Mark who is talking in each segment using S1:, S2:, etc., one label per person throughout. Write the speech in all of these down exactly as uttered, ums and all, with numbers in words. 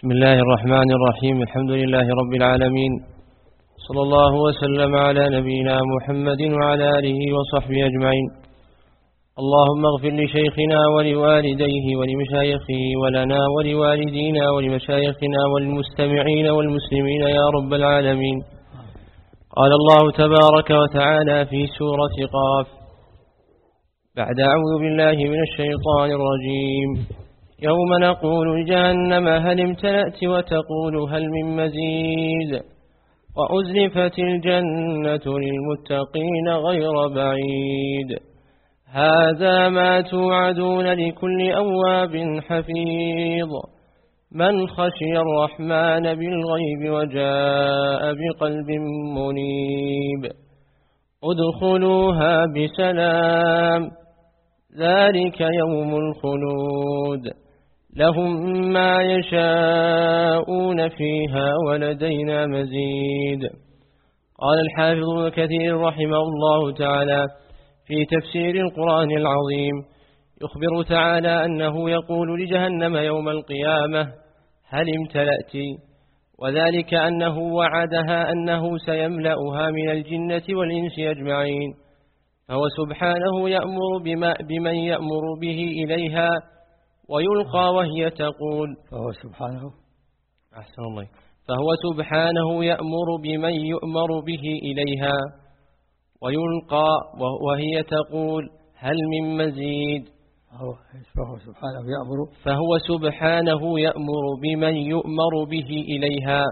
S1: بسم الله الرحمن الرحيم. الحمد لله رب العالمين، صلى الله وسلم على نبينا محمد وعلى آله وصحبه أجمعين. اللهم اغفر لشيخنا ولوالديه ولمشايخه ولنا ولوالدينا ولمشايخنا والمستمعين والمسلمين يا رب العالمين. قال الله تبارك وتعالى في سورة قاف بعد أعوذ بالله من الشيطان الرجيم: يوم نقول لجهنم هل امتلأت وتقول هل من مزيد وأزلفت الجنة للمتقين غير بعيد هذا ما توعدون لكل أواب حفيظ من خشي الرحمن بالغيب وجاء بقلب منيب ادخلوها بسلام ذلك يوم الخلود لهم ما يشاءون فيها ولدينا مزيد. قال الحافظ ابن كثير رحمه الله تعالى في تفسير القرآن العظيم: يخبر تعالى أنه يقول لجهنم يوم القيامة هل امتلأت، وذلك أنه وعدها أنه سيملأها من الجنة والإنس أجمعين، فهو سبحانه يأمر بما بمن يأمر به إليها ويلقى وهي تقول
S2: فهو سبحانه
S1: أحسن الله فهو سبحانه يأمر بمن يؤمر به إليها ويلقى وهي تقول هل من مزيد.
S2: فهو سبحانه يأمر
S1: فهو سبحانه يأمر بمن يؤمر به إليها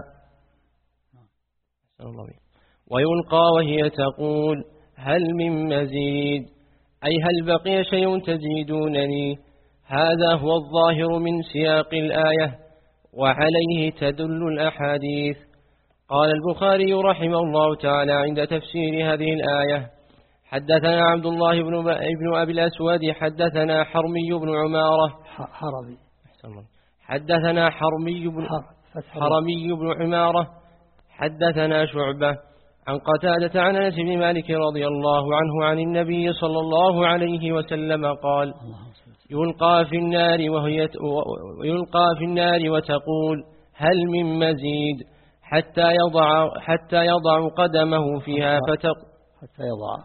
S1: ويلقى وهي تقول هل من مزيد، أي هل بقي شيء تزيدونني. هذا هو الظاهر من سياق الآية وعليه تدل الأحاديث. قال البخاري رحمه الله تعالى عند تفسير هذه الآية: حدثنا عبد الله بن, بن أبي الأسود حدثنا حرمي بن عمارة
S2: حرمي
S1: حدثنا حرمي بن, حرمي بن عمارة حدثنا شعبة عن قتادة عن أنس بن مالك رضي الله عنه عن النبي صلى الله عليه وسلم قال: يلقى في النار وهي يلقى في النار وتقول هل من مزيد حتى يضع حتى يضع قدمه فيها فتق
S2: حتى يضع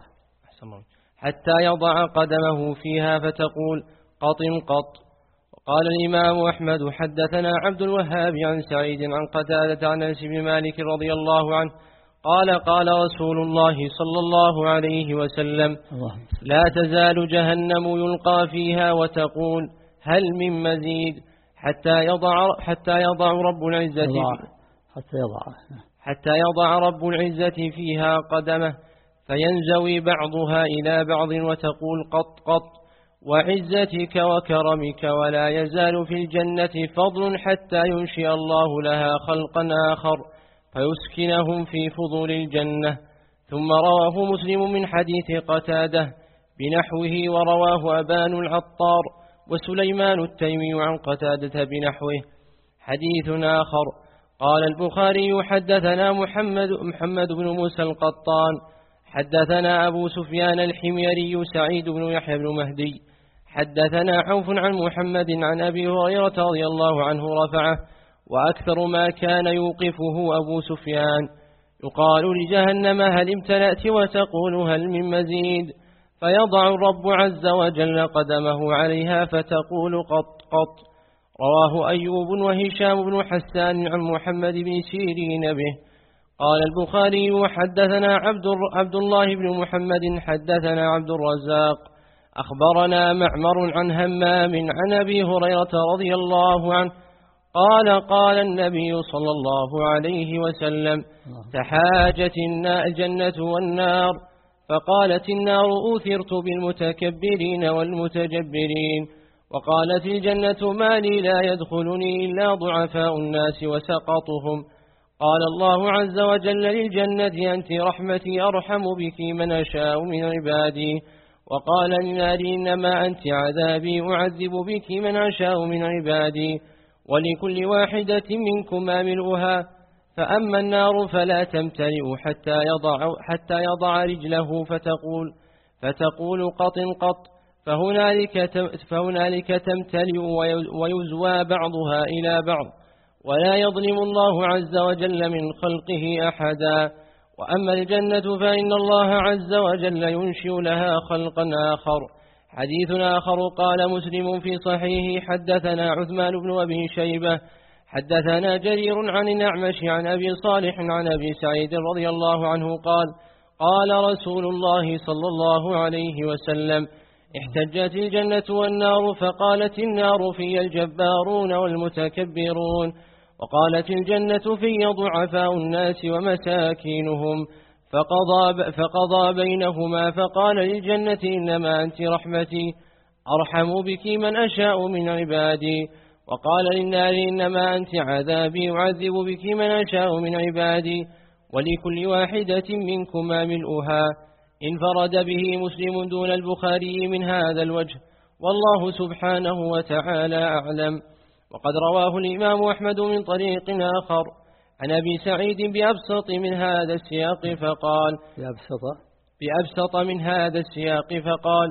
S1: حتى يضع قدمه فيها فتقول قط قط. قال الإمام أحمد: حدثنا عبد الوهاب عن سعيد عن قتادة عن أنس بن مالك رضي الله عنه قال: قال رسول الله صلى الله عليه وسلم: لا تزال جهنم يلقى فيها وتقول هل من مزيد حتى يضع حتى يضع رب العزة
S2: حتى يضع
S1: حتى يضع رب العزة فيها قدمه فينزوي بعضها إلى بعض وتقول قط قط وعزتك وكرمك، ولا يزال في الجنة فضل حتى ينشئ الله لها خلقا آخر فيسكنهم في فضول الجنة. ثم رواه مسلم من حديث قتادة بنحوه، ورواه أبان العطار وسليمان التيمي عن قتادة بنحوه حديث آخر. قال البخاري: حدثنا محمد, محمد بن موسى القطان حدثنا أبو سفيان الحميري سعيد بن يحيى بن مهدي حدثنا عوف عن محمد عن أبي هريرة رضي الله عنه رفعه: وأكثر ما كان يوقفه أبو سفيان يقال لجهنم هل امتلأت وتقول هل من مزيد، فيضع الرب عز وجل قدمه عليها فتقول قط قط. رواه أيوب وهشام بن حسان عن محمد بن سيرين به. قال البخاري: وحدثنا عبد, عبد الله بن محمد حدثنا عبد الرزاق أخبرنا معمر عن همام عن أبي هريرة رضي الله عنه قال: قال النبي صلى الله عليه وسلم: تحاجت الجنة والنار، فقالت النار: أوثرت بالمتكبرين والمتجبرين، وقالت الجنة: ما لي لا يدخلني إلا ضعفاء الناس وسقطهم. قال الله عز وجل للجنة: أنت رحمتي أرحم بك من أشاء من عبادي، وقال للنار: إنما أنت عذابي أعذب بك من أشاء من عبادي، ولكل واحدة منكما ملؤها، فأما النار فلا تمتلئ حتى يضع, حتى يضع رجله فتقول, فتقول قط قط، فهنالك, فهنالك تمتلئ ويزوى بعضها إلى بعض، ولا يظلم الله عز وجل من خلقه أحدا. وأما الجنة فإن الله عز وجل ينشئ لها خلقا آخر. حديث آخر قال مسلم في صحيحه حدثنا عثمان بن أبي شيبة حدثنا جرير عن الأعمش عن أبي صالح عن أبي سعيد رضي الله عنه قال قال رسول الله صلى الله عليه وسلم احتجت الجنة والنار فقالت النار في الجبارون والمتكبرون، وقالت الجنة في ضعفاء الناس ومساكينهم، فقضى, فقضى بينهما فقال للجنة إنما أنت رحمتي أرحم بك من أشاء من عبادي، وقال للنار إنما أنت عذابي أعذب بك من أشاء من عبادي، ولكل واحدة منكما ملؤها. انفرد به مسلم دون البخاري من هذا الوجه، والله سبحانه وتعالى أعلم. وقد رواه الإمام أحمد من طريق آخر عن أبي سعيد بأبسط من هذا السياق فقال
S2: بأبسط
S1: بأبسط من هذا السياق فقال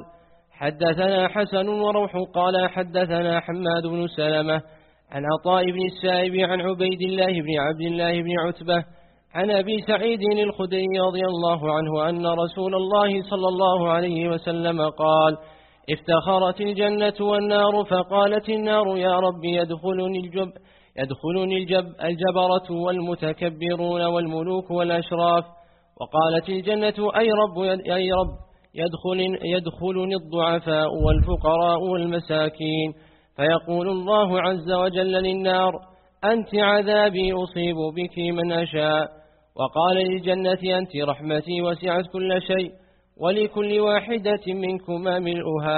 S1: حدثنا حسن وروح قال حدثنا حماد بن سلمة عن عطاء بن السائب عن عبيد الله بن عبد الله بن عتبة عن أبي سعيد الخدري رضي الله عنه أن رسول الله صلى الله عليه وسلم قال افتخرت الجنة والنار فقالت النار يا رب يدخلني الجب يدخلني الجب الجبرة والمتكبرون والملوك والأشراف، وقالت الجنة أي رب أي رب يدخل يدخلني الضعفاء والفقراء والمساكين، فيقول الله عز وجل للنار أنت عذابي أصيب بك من أشاء، وقال للجنة أنت رحمتي وسعت كل شيء ولكل واحدة منكما ملؤها،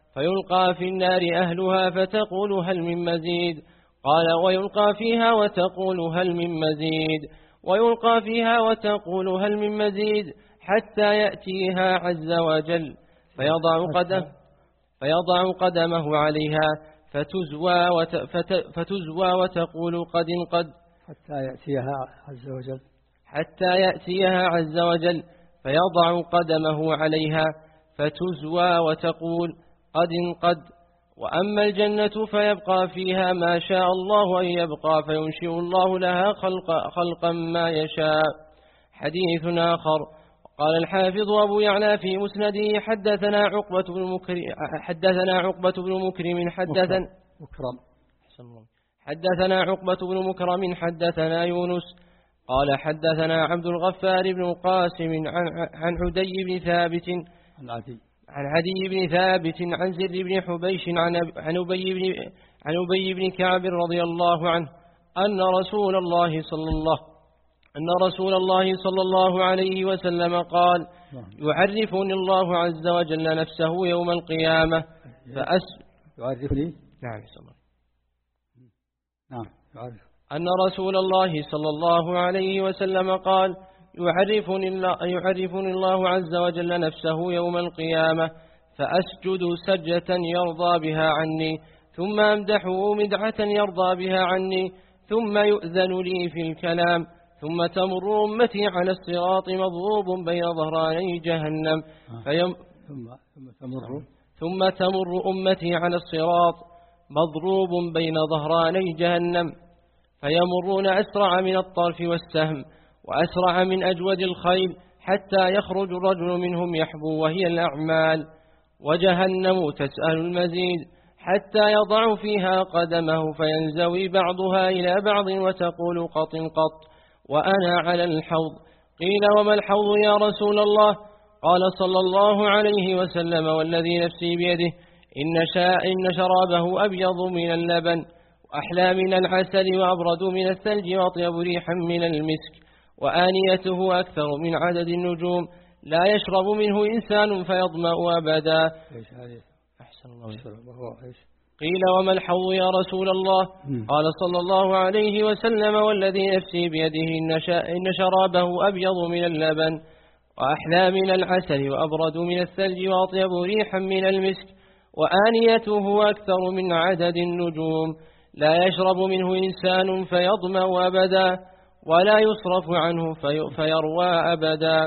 S1: فيلقى في النار أهلها فتقول هل من مزيد، قال ويلقى فيها وتقول هل من مزيد، ويلقى فيها وتقول هل من مزيد حتى يأتيها عز وجل فيضع قدمه, فيضع قدمه عليها فتزوى, وت فتزوى وتقول قد قد
S2: حتى يأتيها عز وجل
S1: حتى يأتيها عز وجل فيضع قدمه عليها فتزوى وتقول قد قد. وأما الجنة فيبقى فيها ما شاء الله أن يبقى فينشئ الله لها خلق خلقا ما يشاء. حديث آخر قال الحافظ أبو يعلى في مسنده حدثنا عقبة بن مكرم حدثنا عقبة بن مكرم حدثنا
S2: مكرم
S1: حدثنا عقبة بن مكرم حدثنا يونس قال حدثنا عبد الغفار بن قاسم عن عن عدي بن ثابت
S2: عن عدي
S1: عن عدي بن ثابت عن زر بن حبيش عن عن أبي بن عن أبي بن كعب رضي الله عنه أن رسول الله صلى الله أن رسول الله صلى الله عليه وسلم قال يعرفني الله عز وجل نفسه يوم القيامة فأس
S2: يعرفني
S1: نعم صلى الله
S2: نعم يعرف
S1: أن رسول الله صلى الله عليه وسلم قال يعرفني الله, يعرفني الله عز وجل نفسه يوم القيامة فأسجد سجة يرضى بها عني ثم أمدحه مدعة يرضى بها عني ثم يؤذن لي في الكلام ثم تمر أمتي على الصراط مضروب بين ظهراني جهنم فيم
S2: ثم ثم تمر
S1: ثم تمر أمتي على الصراط مضروب بين ظهراني جهنم فيمرون أسرع من الطرف والسهم وأسرع من أجود الخيل حتى يخرج الرجل منهم يحبو وهي الأعمال، وجهنم تسأل المزيد حتى يضع فيها قدمه فينزوي بعضها إلى بعض وتقول قط قط وأنا على الحوض. قيل وما الحوض يا رسول الله؟ قال صلى الله عليه وسلم والذي نفسي بيده إن, شاء إن شرابه أبيض من اللبن وأحلى من العسل وأبرد من الثلج وأطيب ريحا من المسك وآنيته أكثر من عدد النجوم لا يشرب منه إنسان فيظمأ أبدا. أحسن الله. قيل وما الحوض يا رسول الله؟ قال صلى الله عليه وسلم والذي نفسي بيده إن شرابه أبيض من اللبن وأحلى من العسل وأبرد من الثلج وأطيب ريحا من المسك وآنيته أكثر من عدد النجوم لا يشرب منه إنسان فيظمأ أبدا ولا يصرف عنه في فيروى أبدا.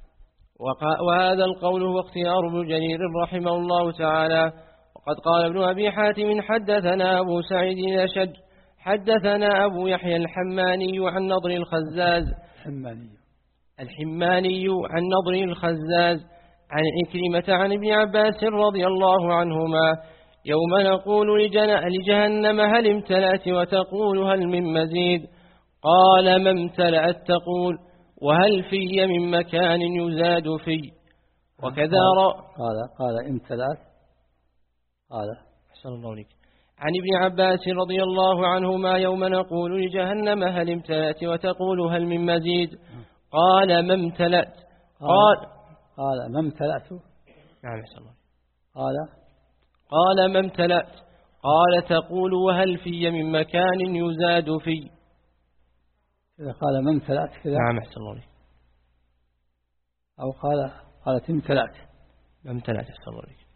S1: وهذا القول هو اختيار ابن جرير رحمه الله تعالى. وقد قال ابن أبي حاتم حدثنا أبو سعيد الأشج حدثنا أبو يحيى الحماني عن نضر الخزاز
S2: الحماني
S1: الحماني عن نضر الخزاز عن عكرمة عن ابن عباس رضي الله عنهما يوم نقول لجهنم هل امتلأت وتقول هل من مزيد قال ما امتلأت تقول وهل في من مكان يزاد في وكذا
S2: قال قال امتلأت قال
S1: أحسن الله عليك عن ابن عباس رضي الله عنهما يوم نقول لجهنم هل امتلأت وتقول هل من مزيد قال ما امتلأت قال
S2: قال ما امتلأت
S1: نعم أحسن الله
S2: قال
S1: قال ما امتلأت قال تقول وهل في من مكان يزاد في
S2: إذا قال ما امتلأت كذا
S1: نعم أحسن الله عليك
S2: أو قال قالت امتلأت
S1: ما امتلأت أحسن الله عليك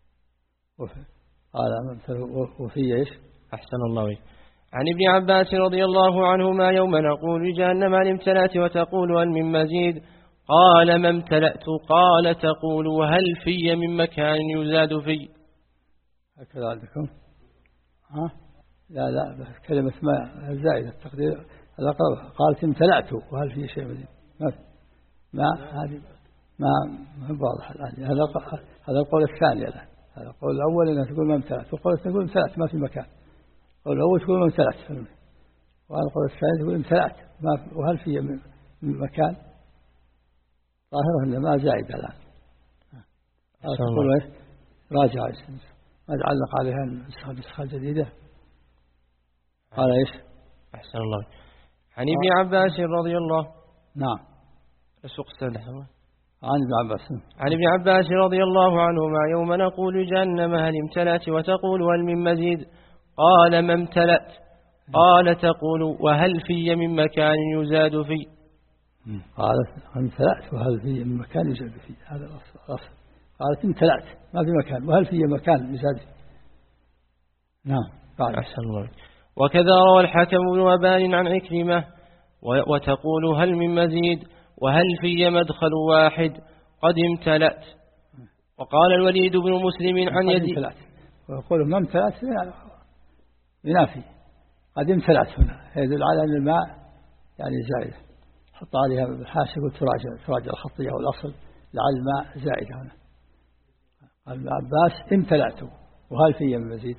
S2: قال ما امتلأت وفي إيش
S1: أحسن الله عليك عن ابن عباس رضي الله عنهما يوم نقول لجهنم هل امتلأت وتقول هل من مزيد قال ما امتلأت قال تقول وهل في من مكان يزاد في
S2: هكذا عندكم ها لا لا كلمة ما زائدة التقدير قالت امتلأت وهل في شيء مزيد ما ما هذه ما ما واضح الآن هذا هذا القول الثاني الآن هذا القول الأول أنها تقول ما امتلأت والقول الثاني تقول امتلأت ما في مكان القول الأول تقول ما امتلأت وهذا القول الثاني تقول امتلأت ما وهل في من مكان ظاهره أن ما زائد الآن تقول إيش راجع ما تعلق عليها النسخة الجديدة قال إيش
S1: أحسن الله عن ابن عباس رضي الله
S2: نعم
S1: السوق السادة
S2: عن ابن عباس
S1: عن ابن عباس رضي الله عنهما يوم نقول جهنم هل امتلأت وتقول هل من مزيد قال ما امتلأت قال تقول وهل في من مكان يزاد فيه
S2: قالت امتلأت وهل في من مكان يزاد فيه هذا الأصل قالت امتلأت ما في مكان وهل في مكان يزاد فيه نعم بعد
S1: أحسن الله وكذا روى الحكم بن وبان عن عكرمة وتقول هل من مزيد وهل في مدخل واحد قد امتلأت وقال الوليد بن مسلم عن يزيد
S2: ويقول ما امتلأت ينافي قد امتلأت هنا يدل على أن الماء يعني زائد حط عليها بالحاشية وتراجع تراجع الخطية والأصل لعل الماء زائد هنا قال ابن عباس امتلأت وهل في من مزيد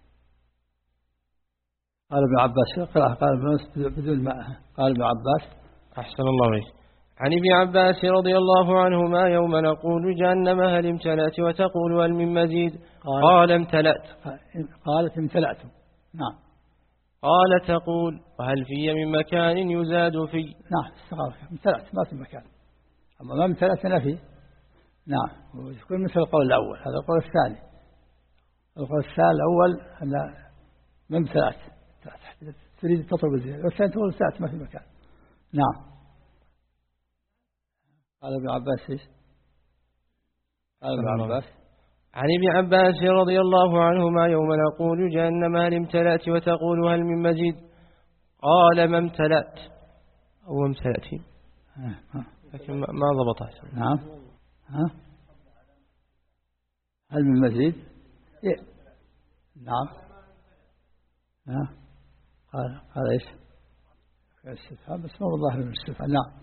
S2: قال ابن عباس قال قال بدون ماء قال ابن عباس
S1: أحسن الله عليك عن ابن عباس رضي الله عنهما يوم نقول جهنم هل امتلأت وتقول هل من مزيد قال, قال امتلأت
S2: قالت امتلأت نعم
S1: قال تقول وهل في من مكان يزاد في
S2: نعم استغرق امتلأت ما في مكان أما ما امتلأت نفي نعم ويكون مثل القول الأول هذا القول الثاني القول الثاني الأول أن ما امتلأت تريد تطلب الزيادة والثاني تقول امتلأت ما في مكان نعم قال ابن عباس ايش قال ابن عباس
S1: عن ابن عباس رضي الله عنهما يوم نقول جهنم هل امتلأت وتقول هل من مزيد قال ما امتلأت أو امتلأت لكن ما ضبطها
S2: نعم ها هل من مزيد إيه؟ نعم ها قال قال ايش الاستفهام بس ما هو ظاهر من الاستفهام نعم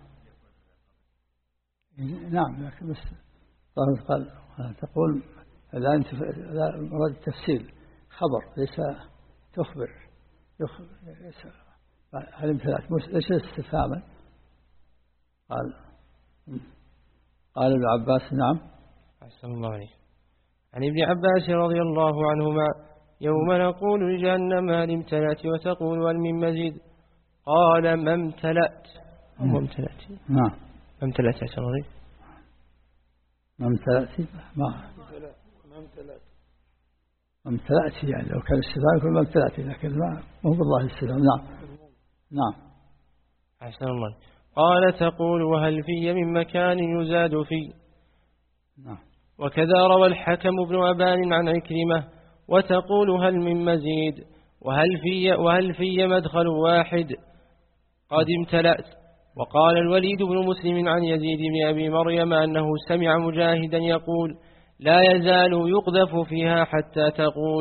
S2: نعم لكن بس قال تقول لا أنت لا مراد التفسير خبر ليس تخبر يخبر هل امتلأت ليس استفهاما قال قال ابن عباس نعم
S1: أحسن الله عليه عن ابن عباس رضي الله عنهما يوم نقول لجهنم هل امتلأت وتقول هل من مزيد قال ما امتلأت ما امتلأت
S2: نعم
S1: ما امتلأت أحسن الله عليه
S2: ما امتلأت ما
S3: ما امتلأت
S2: ما امتلأت يعني لو كان السلام يقول ما امتلأت لكن ما هو بالله السلام نعم نعم
S1: أحسن الله قال تقول وهل في من مكان يزاد فيه
S2: نعم
S1: وكذا روى الحكم بن أبان عن عكرمة وتقول هل من مزيد وهل في وهل في مدخل واحد قد امتلأت وقال الوليد بن مسلم عن يزيد بن أبي مريم أنه سمع مجاهدا يقول لا يزال يقذف فيها حتى تقول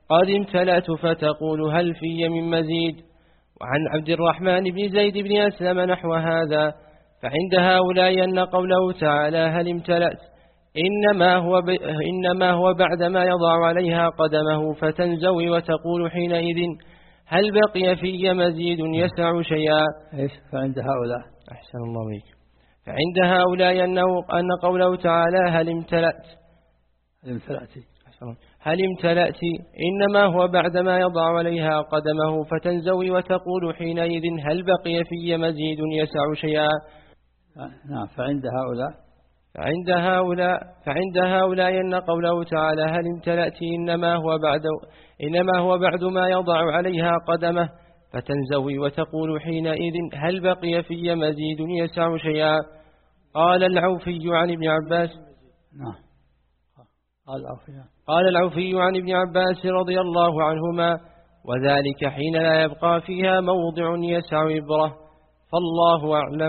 S1: قد امتلأت فتقول هل في من مزيد. وعن عبد الرحمن بن زيد بن أسلم نحو هذا. فعند هؤلاء أن قوله تعالى هل امتلأت إنما هو, ب... إنما هو بعدما يضع عليها قدمه فتنزوي وتقول حينئذ هل بقي في مزيد يسع شيئا.
S2: إيش فعند هؤلاء
S1: أحسن الله عليك. فعند هؤلاء أنه أن قوله تعالى هل امتلأت
S2: هل امتلأت
S1: هل امتلأت إنما هو بعدما يضع عليها قدمه فتنزوي وتقول حينئذ هل بقي في مزيد يسع شيئا.
S2: نعم. فعند هؤلاء
S1: فعند هؤلاء فعند هؤلاء أن قوله تعالى هل امتلأت إنما هو بعد إنما هو بعد ما يضع عليها قدمه فتنزوي وتقول حينئذ هل بقي في مزيد يسع شيئا. قال العوفي عن ابن عباس
S2: نعم. قال العوفي
S1: قال العوفي عن ابن عباس رضي الله عنهما وذلك حين لا يبقى فيها موضع يسع إبرة فالله أعلم.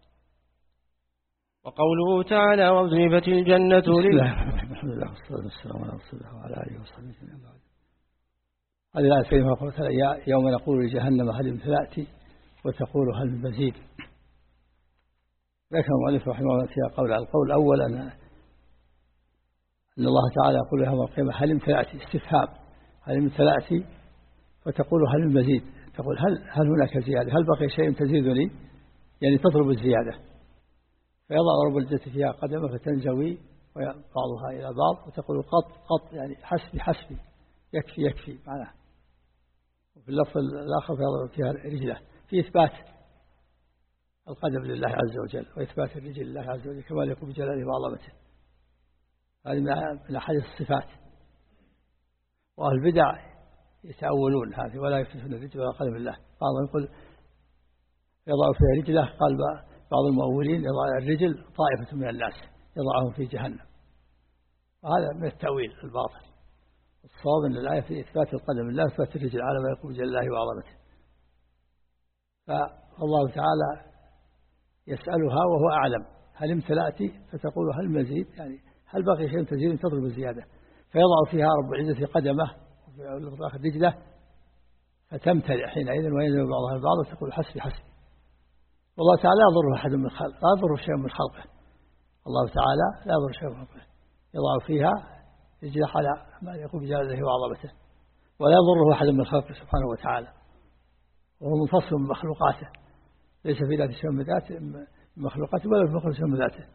S1: وقوله تعالى وأزلفت الجنة لله.
S2: الحمد لله والصلاة والسلام على رسول الله وعلى آله وصحبه وسلم. هذه الآية الكريمة قالت يوم نقول لجهنم هل امتلأت وتقول هل من مزيد. ذكر المؤلف رحمه الله فيها قول على القول الأول أن أن الله تعالى يقول يوم القيامة هل امتلأت استفهام هل امتلأت فتقول هل من مزيد. تقول هل هل هناك زيادة هل بقي شيء تزيدني يعني تطلب الزيادة. فيضع رب الجنة فيها قدمه فتنزوي بعضها إلى بعض وتقول قط قط يعني حسبي حسبي يكفي يكفي معناه. وفي اللفظ الآخر فيضع فيها رجله في إثبات القدم لله عز وجل وإثبات الرجل لله عز وجل كما يقول بجلاله وعظمته. هذه من أحاديث الصفات. وأهل البدع يتأولون هذه ولا يفتون الرجل ولا قدم الله. بعضهم يقول يضع فيها رجله قال بعض المؤولين يضع الرجل طائفة من الناس يضعهم في جهنم. وهذا من التأويل الباطل. الصواب أن الآية في إثبات القدم الله إثبات الرجل على ما يقول جل الله وعظمته. فالله تعالى يسألها وهو أعلم هل امتلأت فتقول هل مزيد يعني هل بقي شيء تزيد تطلب الزيادة. فيضع فيها رب العزة قدمه وفي الآخر رجله فتمتلئ حينئذ وينزل بعضها البعض وتقول حسبي حسبي. والله تعالى لا يضر أحد من خلقه لا يضر شيء من خلقه. الله تعالى لا يضر شيء من خلقه يضع فيها رجله على ما يقول بجلاله وعظمته ولا يضره أحد من خلقه سبحانه وتعالى. وهو منفصل من مخلوقاته ليس في ذات شيء من ذاته من مخلوقاته ولا في مخلوق شيء من ذاته.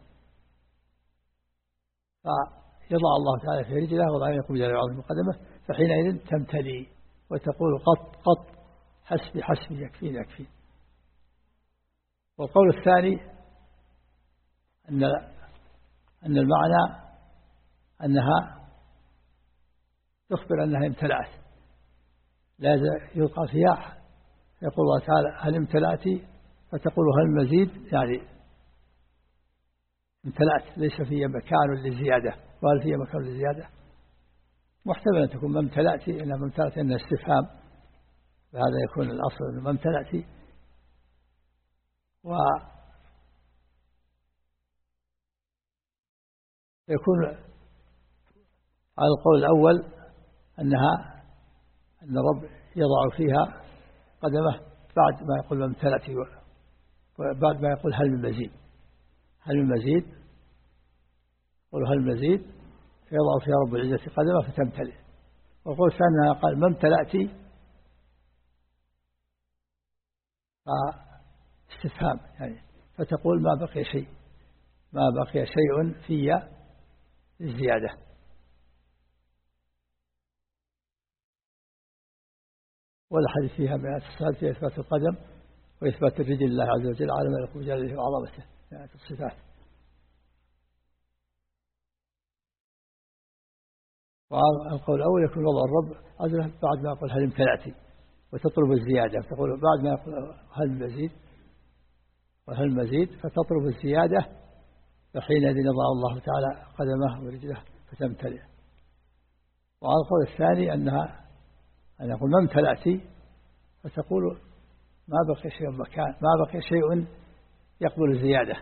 S2: فيضع الله تعالى في رجله وضع يقول بجلاله وعظمته قدمه فحينئذ تمتلي وتقول قط قط حسبي حسبي يكفيني يكفيني. والقول الثاني أن أن المعنى أنها تخبر أنها امتلأت لا يلقى فيها. يقول الله تعالى هل امتلأت فتقول هل مزيد يعني امتلأت ليس فيها مكان للزيادة. وهل فيها مكان للزيادة محتمل أن تكون ما امتلأت إنها ما امتلأت إنها استفهام. فهذا يكون الأصل أنه ما امتلأت. ويكون على القول الأول أنها أن الرب يضع فيها قدمه بعد ما يقول امتلأت وبعد ما يقول هل من مزيد هل من مزيد يقول هل من مزيد فيضع فيها رب العزة قدمه فتمتلئ. والقول الثاني قال ما امتلأت استفهام يعني فتقول ما بقي شيء ما بقي شيء في الزيادة. والحديث فيها من الصفات في إثبات القدم وإثبات الرجل لله عز وجل على ما يقول جلاله وعظمته من الصفات. والقول الأول يكون وضع الرب عز وجل بعد ما يقول هل امتلأت وتطلب الزيادة فتقول بعد ما يقول هل مزيد وهل مزيد فتطلب الزيادة فحينئذ يضع الله تعالى قدمه ورجله فتمتلئ. وعلى القول الثاني أنها أن يقول ما امتلأت فتقول ما بقي شيء مكان ما بقي شيء يقبل الزيادة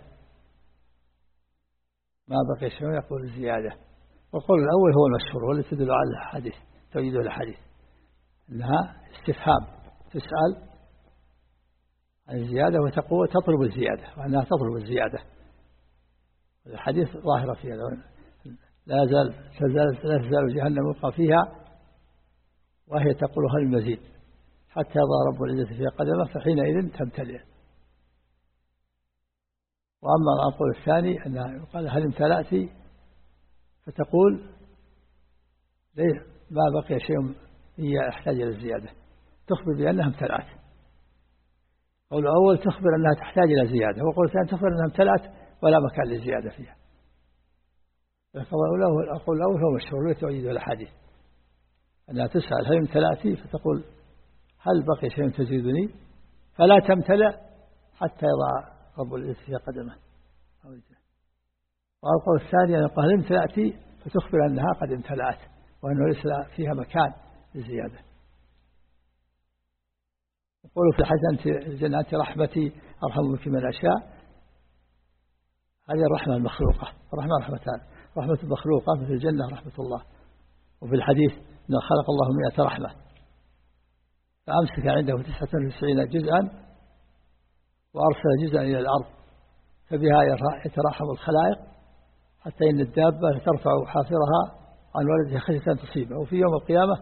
S2: ما بقي شيء يقبل الزيادة. والقول الأول هو المشهور والذي تدل على الحديث تؤيد الحديث أنها استفهام تسأل عن الزيادة وتقول تطلب الزيادة وأنها تطلب الزيادة. الحديث ظاهرة فيها لا زال تزال لا تزال جهنم يلقى فيها وهي تقول هل المزيد حتى يضع رب العزة فيها قدمه فحينئذ تمتلئ. وأما القول الثاني أنها يقال هل امتلأت فتقول ليه ما بقي شيء هي يحتاج إلى الزيادة تخبر بأنها امتلأت. قول الأول تخبر أنها تحتاج إلى زيادة وقول الثاني تخبر أنها امتلأت ولا مكان للزيادة فيها. القول الأول هو مشهور وتؤيد الحديث أنها تسأل هل امتلأت فتقول هل بقي شيء تزيدني فلا تمتلأ حتى يضع رب العزة فيها قدمه. والقول الثاني أن قال امتلأت فتخبر أنها قد امتلأت وأنه ليس فيها مكان للزيادة. يقول في الحديث أنت الجنة أنت رحمتي أرحم بك من أشياء. هذه الرحمة المخلوقة. الرحمة رحمتان رحمة المخلوقة مثل الجنة رحمة الله. وفي الحديث أن خلق الله مئة رحمة فأمسك عنده تسعة وتسعين جزءا وأرسل جزءا إلى الأرض فبها يتراحم الخلائق حتى إن الدابة ترفع حافرها عن ولدها خشية أن تصيبه وفي يوم القيامة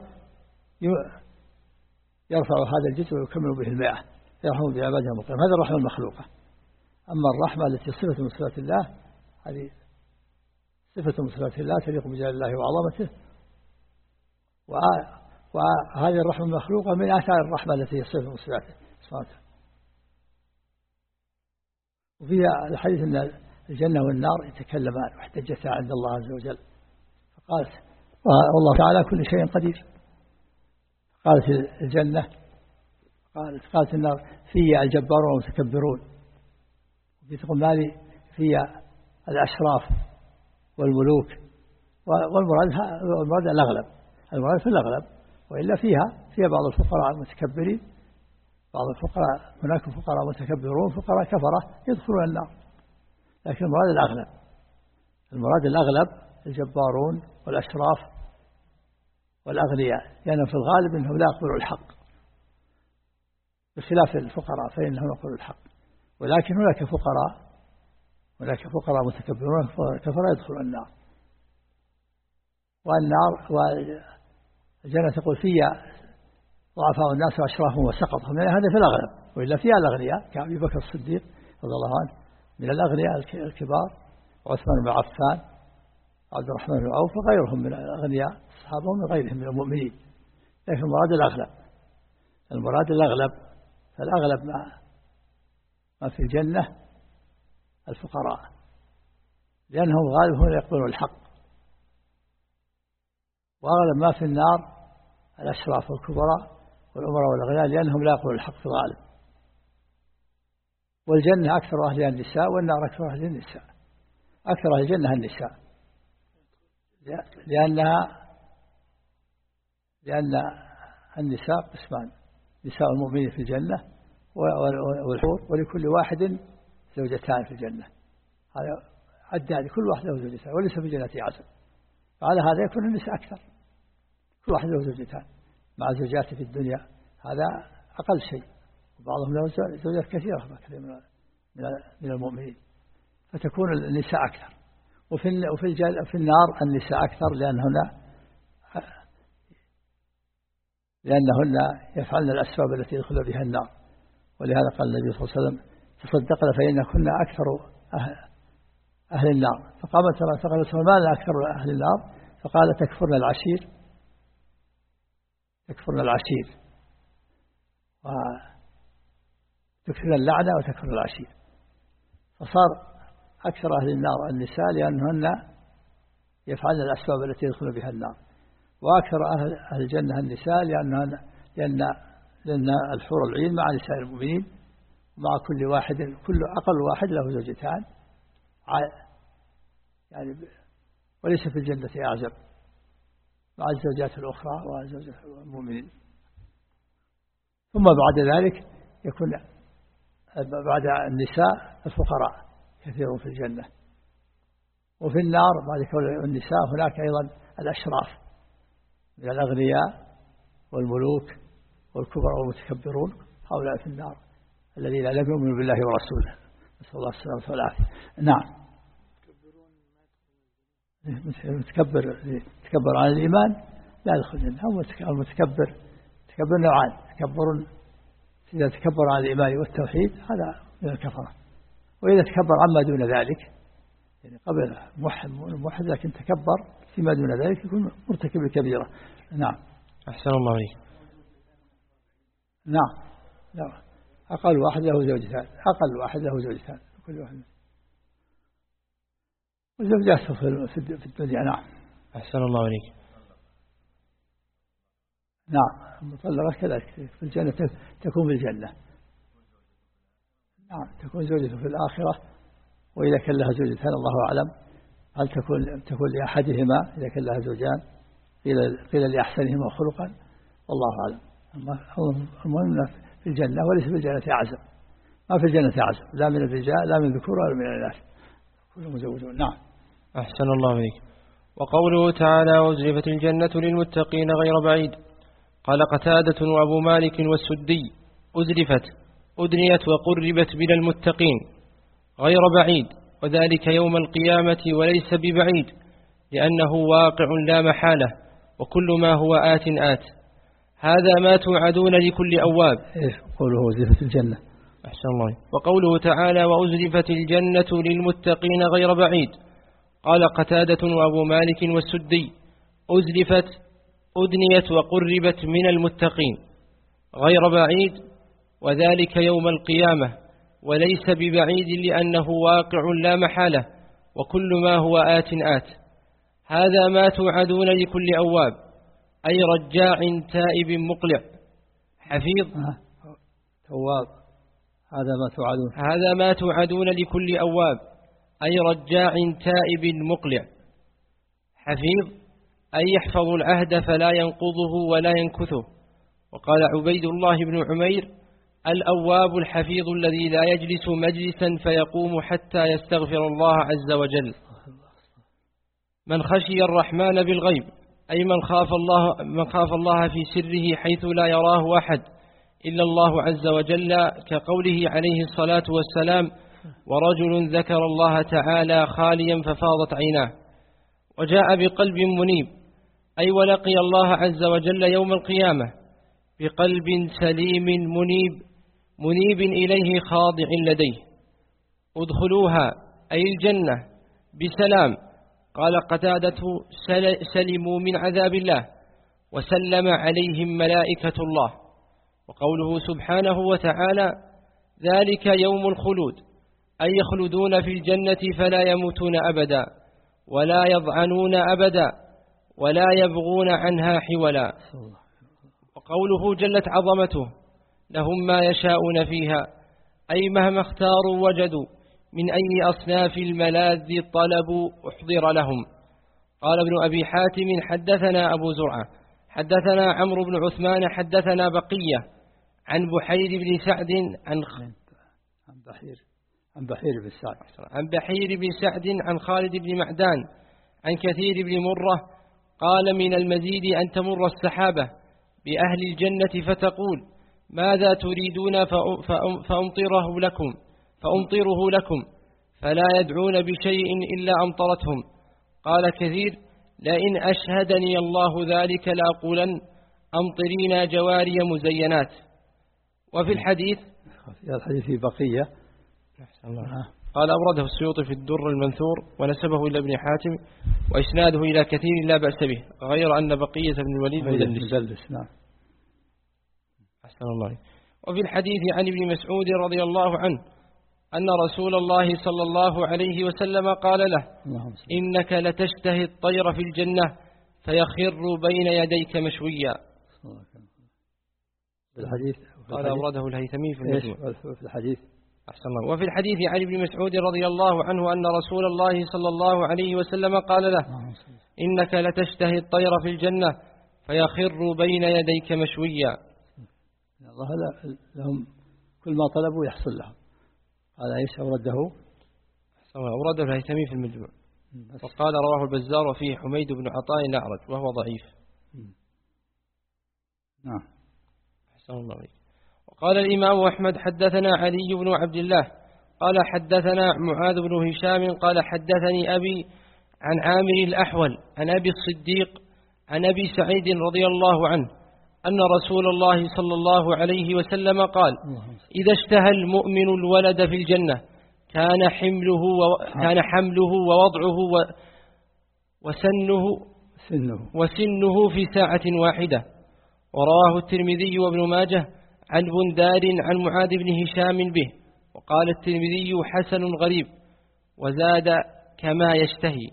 S2: يرفع هذا الجزء ويكمل به المئة يرحم بعباده المقيم. هذا الرحمة المخلوقة. أما الرحمة التي صفة من صفات الله هذه صفة من صفات الله تليق بجلال الله وعظمته وهذه الرحمة المخلوقة من آثار الرحمة التي هي صفة من صفاته سبحانه. وفيها الحديث أن الجنة والنار يتكلمان واحتجتا عند الله عز وجل فقالت والله تعالى كل شيء قدير. قالت الجنة قالت قالت النار في الجبارون والمتكبرون وفي تقول مالي في الأشراف والملوك والمراد والمراد الأغلب المراد في الأغلب وإلا فيها فيها بعض الفقراء المتكبرين بعض الفقراء هناك فقراء متكبرون فقراء كفرة يدخلون النار لكن المراد الأغلب المراد الأغلب الجبارون والأشراف والأغنياء لأن في الغالب أنهم لا يقبلوا الحق بخلاف الفقراء فإنهم يقبلوا الحق. ولكن هناك فقراء هناك فقراء متكبرون كفرة يدخلون النار. والنار والجنة تقول فيها ضعفاء الناس وأشرافهم وسقطهم يعني هذا في الأغلب وإلا فيها الأغنياء كأبي بكر الصديق رضي الله عنه من الأغنياء الكبار وعثمان بن عفان عبد الرحمن بن عوف وغيرهم من الأغنياء أصحابهم وغيرهم من المؤمنين. لكن المراد الأغلب المراد الأغلب فالأغلب ما ما في الجنة الفقراء لأنهم غالبهم يقبلون الحق وأغلب ما في النار الأشراف والكبراء والأمراء والأغنياء لأنهم لا يقبلون الحق في الغالب. والجنة أكثر أهلها النساء والنار أكثر أهلها النساء. أكثر أهل الجنة النساء لأنها لأن النساء قسمان نساء المؤمنين في الجنة والحور ولكل واحد زوجتان في الجنة. هذا عد لكل واحد له زوجتان وليس في الجنة عزل فعلى هذا يكون النساء أكثر كل واحد له زوجتان مع زوجاته في الدنيا هذا أقل شيء وبعضهم له زوجات كثيرة من المؤمنين فتكون النساء أكثر. وفي وفي في النار النساء أكثر لأنهن لأنهن يفعلن الأسباب التي يدخل بها النار. ولهذا قال النبي صلى الله عليه وسلم تصدقنا فإن كنا أكثر أهل, أهل النار. فقامت فقالت ما لنا أكثر أهل النار فقال تكفرنا العشير تكفرنا العشير وتكفرنا اللعنة وتكفرنا العشير. فصار أكثر أهل النار النساء لأنهن يفعلن الأسباب التي يدخل بها النار وأكثر أهل, أهل الجنة النساء لأنهن لأن لأن الحور العين مع نساء المؤمنين مع كل واحد كل أقل واحد له زوجتان يعني وليس في الجنة أعزب مع الزوجات الأخرى وزوجات المؤمنين. ثم بعد ذلك يكون بعد النساء الفقراء كثير في الجنة. وفي النار بعد كون النساء هناك أيضا الأشراف من الأغنياء والملوك والكبراء والمتكبرون هؤلاء في النار الذين لا يؤمنون بالله ورسوله، نسأل الله السلامة والعافية. نعم. المتكبر يتكبر عن الإيمان لا يدخل الجنة. المتكبر تكبر نوعان، تكبر إذا تكبر عن الإيمان والتوحيد هذا من الكفرة، وإذا تكبر عما دون ذلك يعني قبل موحد لكن تكبر فيما دون ذلك يكون مرتكب الكبيرة. نعم.
S1: أحسن الله عليك.
S2: نعم. نعم. أقل واحد له زوجتان، أقل واحد له زوجتان كل واحد، والزوجات في الدنيا. نعم.
S1: أحسن الله عليك.
S2: نعم. المطلقة كذلك في الجنة تكون في الجنة. نعم. تكون زوجته في الآخرة، وإذا كان لها زوجتان الله أعلم هل تكون تكون لأحدهما إذا كان لها زوجان، قيل قيل لأحسنهما خلقا والله أعلم. المهم في الجنة، وليس في الجنة أعزب، ما في الجنة أعزب لا من الرجال لا من الذكور ولا من الإناث، كلهم مزوجون. نعم.
S1: أحسن الله عليك. وقوله تعالى وأزلفت الجنة للمتقين غير بعيد، قال قتادة وأبو مالك والسدي أزلفت أدنيت وقربت بلا المتقين غير بعيد، وذلك يوم القيامة وليس ببعيد، لأنه واقع لا محالة، وكل ما هو آت آت. هذا ما توعدون لكل أواب.
S2: قوله وأزلفت الجنة.
S1: أحسن الله. وقوله تعالى وأزلفت الجنة للمتقين غير بعيد، قال قتادة وأبو مالك والسدي أزلفت أدنيت وقربت من المتقين غير بعيد، وذلك يوم القيامة وليس ببعيد، لأنه واقع لا محالة، وكل ما هو آت آت. هذا ما توعدون لكل أواب، أي رجاع تائب مقلع حفيظ.
S2: تواب. هذا ما توعدون.
S1: هذا ما توعدون لكل أواب، أي رجاع تائب مقلع حفيظ، أي يحفظ العهد فلا ينقضه ولا ينكثه. وقال عبيد الله بن عمير الأواب الحفيظ الذي لا يجلس مجلسا فيقوم حتى يستغفر الله عز وجل. من خشي الرحمن بالغيب، أي من خاف الله, من خاف الله في سره حيث لا يراه أحد إلا الله عز وجل، كقوله عليه الصلاة والسلام ورجل ذكر الله تعالى خاليا ففاضت عيناه. وجاء بقلب منيب، أي ولقي الله عز وجل يوم القيامة بقلب سليم منيب منيب إليه خاضع لديه. ادخلوها أي الجنة بسلام. قال قتادة سلموا من عذاب الله وسلم عليهم ملائكة الله. وقوله سبحانه وتعالى ذلك يوم الخلود، أي يخلدون في الجنة فلا يموتون أبدا ولا يضعنون أبدا ولا يبغون عنها حولا. وقوله جلت عظمته لهم ما يشاءون فيها، أي مهما اختاروا وجدوا من أي أصناف الملاذ طلبوا أحضر لهم. قال ابن أبي حاتم حدثنا أبو زرعة حدثنا عمرو بن عثمان حدثنا بقية عن بحير بن سعد عن
S2: عن بحير عن بحير بن سعد
S1: عن بحير بن سعد عن خالد بن معدان عن كثير بن مرة قال من المزيد أن تمر السحابة بأهل الجنة فتقول ماذا تريدون فأمطره لكم فأمطره لكم فلا يدعون بشيء إلا أمطرتهم. قال كثير لئن أشهدني الله ذلك لأقولن أمطرينا جواري مزينات. وفي الحديث
S2: الحديث في بقية
S1: قال أورده السيوطي في الدر المنثور ونسبه إلى ابن حاتم وإسناده إلى كثير لا بأس به، غير أن بقية بن الوليد مدلس.
S2: نعم.
S1: أحسن الله. وفي الحديث عن ابن مسعود رضي الله عنه أن رسول الله صلى الله عليه وسلم قال له إنك لتشتهي الطير في الجنة فيخر بين يديك مشويا.
S2: في الحديث
S1: قال أورده الهيثمي في المجموع.
S2: في الحديث
S1: أحسن الله. وفي الحديث عن ابن مسعود رضي الله عنه أن رسول الله صلى الله عليه وسلم قال له إنك لتشتهي الطير في الجنة فيخر بين يديك مشويا.
S2: الله لهم كل ما طلبوا يحصل لهم. قال ايش أورده؟
S1: أورده الهيثمي في المجموع. وقال رواه البزار وفيه حميد بن عطاء الأعرج وهو ضعيف.
S2: نعم.
S1: أحسن الله عليك. وقال الإمام أحمد حدثنا علي بن عبد الله قال حدثنا معاذ بن هشام قال حدثني أبي عن عامر الأحول عن أبي الصديق عن أبي سعيد رضي الله عنه أن رسول الله صلى الله عليه وسلم قال إذا اشتهى المؤمن الولد في الجنة كان حمله كان حمله ووضعه وسنه
S2: سنه
S1: وسنه في ساعة واحدة. ورواه الترمذي وابن ماجه عن بندار عن معاذ بن هشام به. وقال الترمذي حسن غريب وزاد كما يشتهي.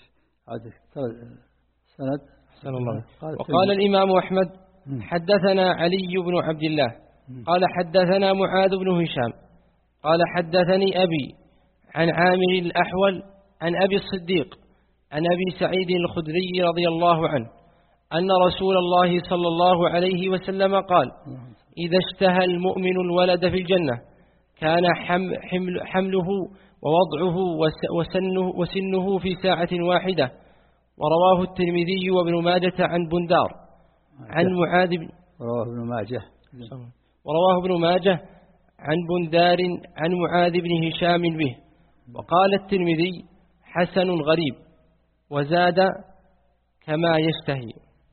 S2: سند.
S1: أحسن الله. وقال الإمام أحمد حدثنا علي بن عبد الله قال حدثنا معاذ بن هشام قال حدثني أبي عن عامر الأحول عن أبي الصديق عن أبي سعيد الخدري رضي الله عنه أن رسول الله صلى الله عليه وسلم قال إذا اشتهى المؤمن الولد في الجنة كان حمل حمله ووضعه وسنه, وسنه في ساعة واحدة. ورواه الترمذي وابن ماجة عن بندار عن معاذ بن
S2: ورواه ابن ماجه
S1: ورواه ابن ماجه عن بندار عن معاذ بن هشام به. وقال الترمذي حسن غريب وزاد كما يشتهي.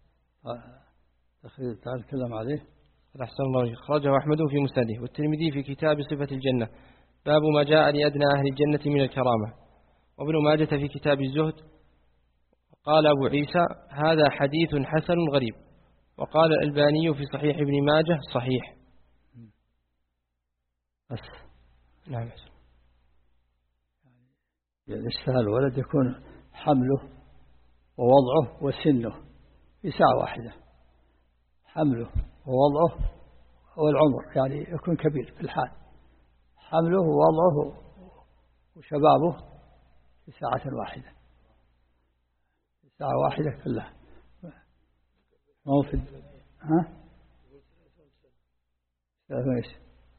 S2: تخريج تعال تكلم عليه.
S1: أحسن الله. أخرجه أحمد في مسنده والترمذي في كتاب صفة الجنة باب ما جاء لأدنى أهل الجنة من الكرامة. وابن ماجة في كتاب الزهد. قال أبو عيسى هذا حديث حسن غريب. وقال الألباني في صحيح ابن ماجه صحيح.
S2: بس
S1: نعم.
S2: يعني اشتهى الولد يكون حمله ووضعه وسنه في ساعة واحدة. حمله ووضعه والعمر يعني يكون كبير في الحال. حمله ووضعه وشبابه في ساعة واحدة. في ساعة واحدة كلها. ما هو في ها؟ ثلاثون ايش؟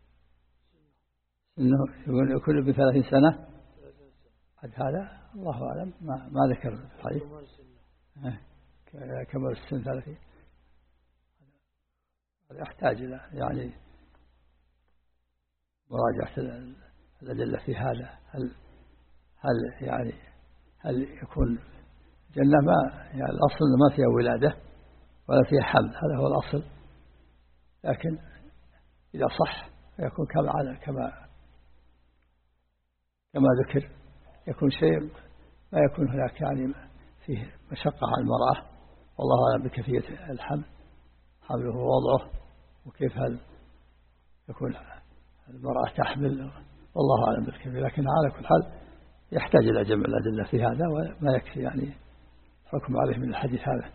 S2: إنه يكون بثلاثين سنة. قد هذا الله أعلم ما ما ذكر في الحديث. كمال السن ثلاثين. هذا يحتاج إلى يعني مراجعة الأدلة في هذا. هل هل يعني هل يكون جنة ما يعني الأصل ما فيها ولادة ولا فيها حمل، هذا هو الأصل. لكن إذا صح يكون كما على كما كما ذكر يكون شيء ما يكون هناك يعني فيه مشقة على المرأة. والله أعلم بكيفية الحمل حمله ووضعه وكيف هل يكون المرأة تحمل، والله أعلم بالكيفية. لكن على كل حال يحتاج إلى جمع الأدلة في هذا وما يكفي يعني حكم عليه من الحديث هذا.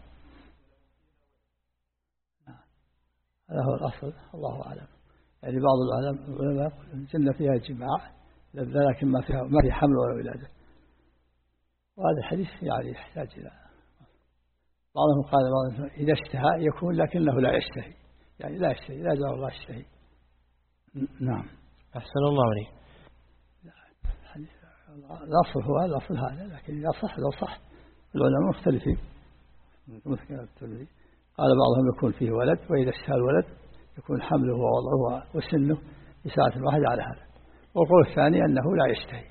S2: هذا هو الأصل الله أعلم. يعني بعض العلماء يقول الجنة فيها جماع لكن ما فيها ما فيها حمل ولا ولادة. وهذا الحديث يعني يحتاج إلى بعضهم قال بعضهم إذا اشتهى يكون لكنه لا يشتهي، يعني لا يشتهي لا جاء الله يشتهي. نعم.
S1: أحسن الله عليك.
S2: الأصل هو الأصل هذا، لكن إذا صح لو صح العلماء مختلفين. قال بعضهم يكون فيه ولد، وإذا اشتهى الولد يكون حمله ووضعه وسنه في ساعة واحدة على هذا. والقول الثاني أنه لا يشتهي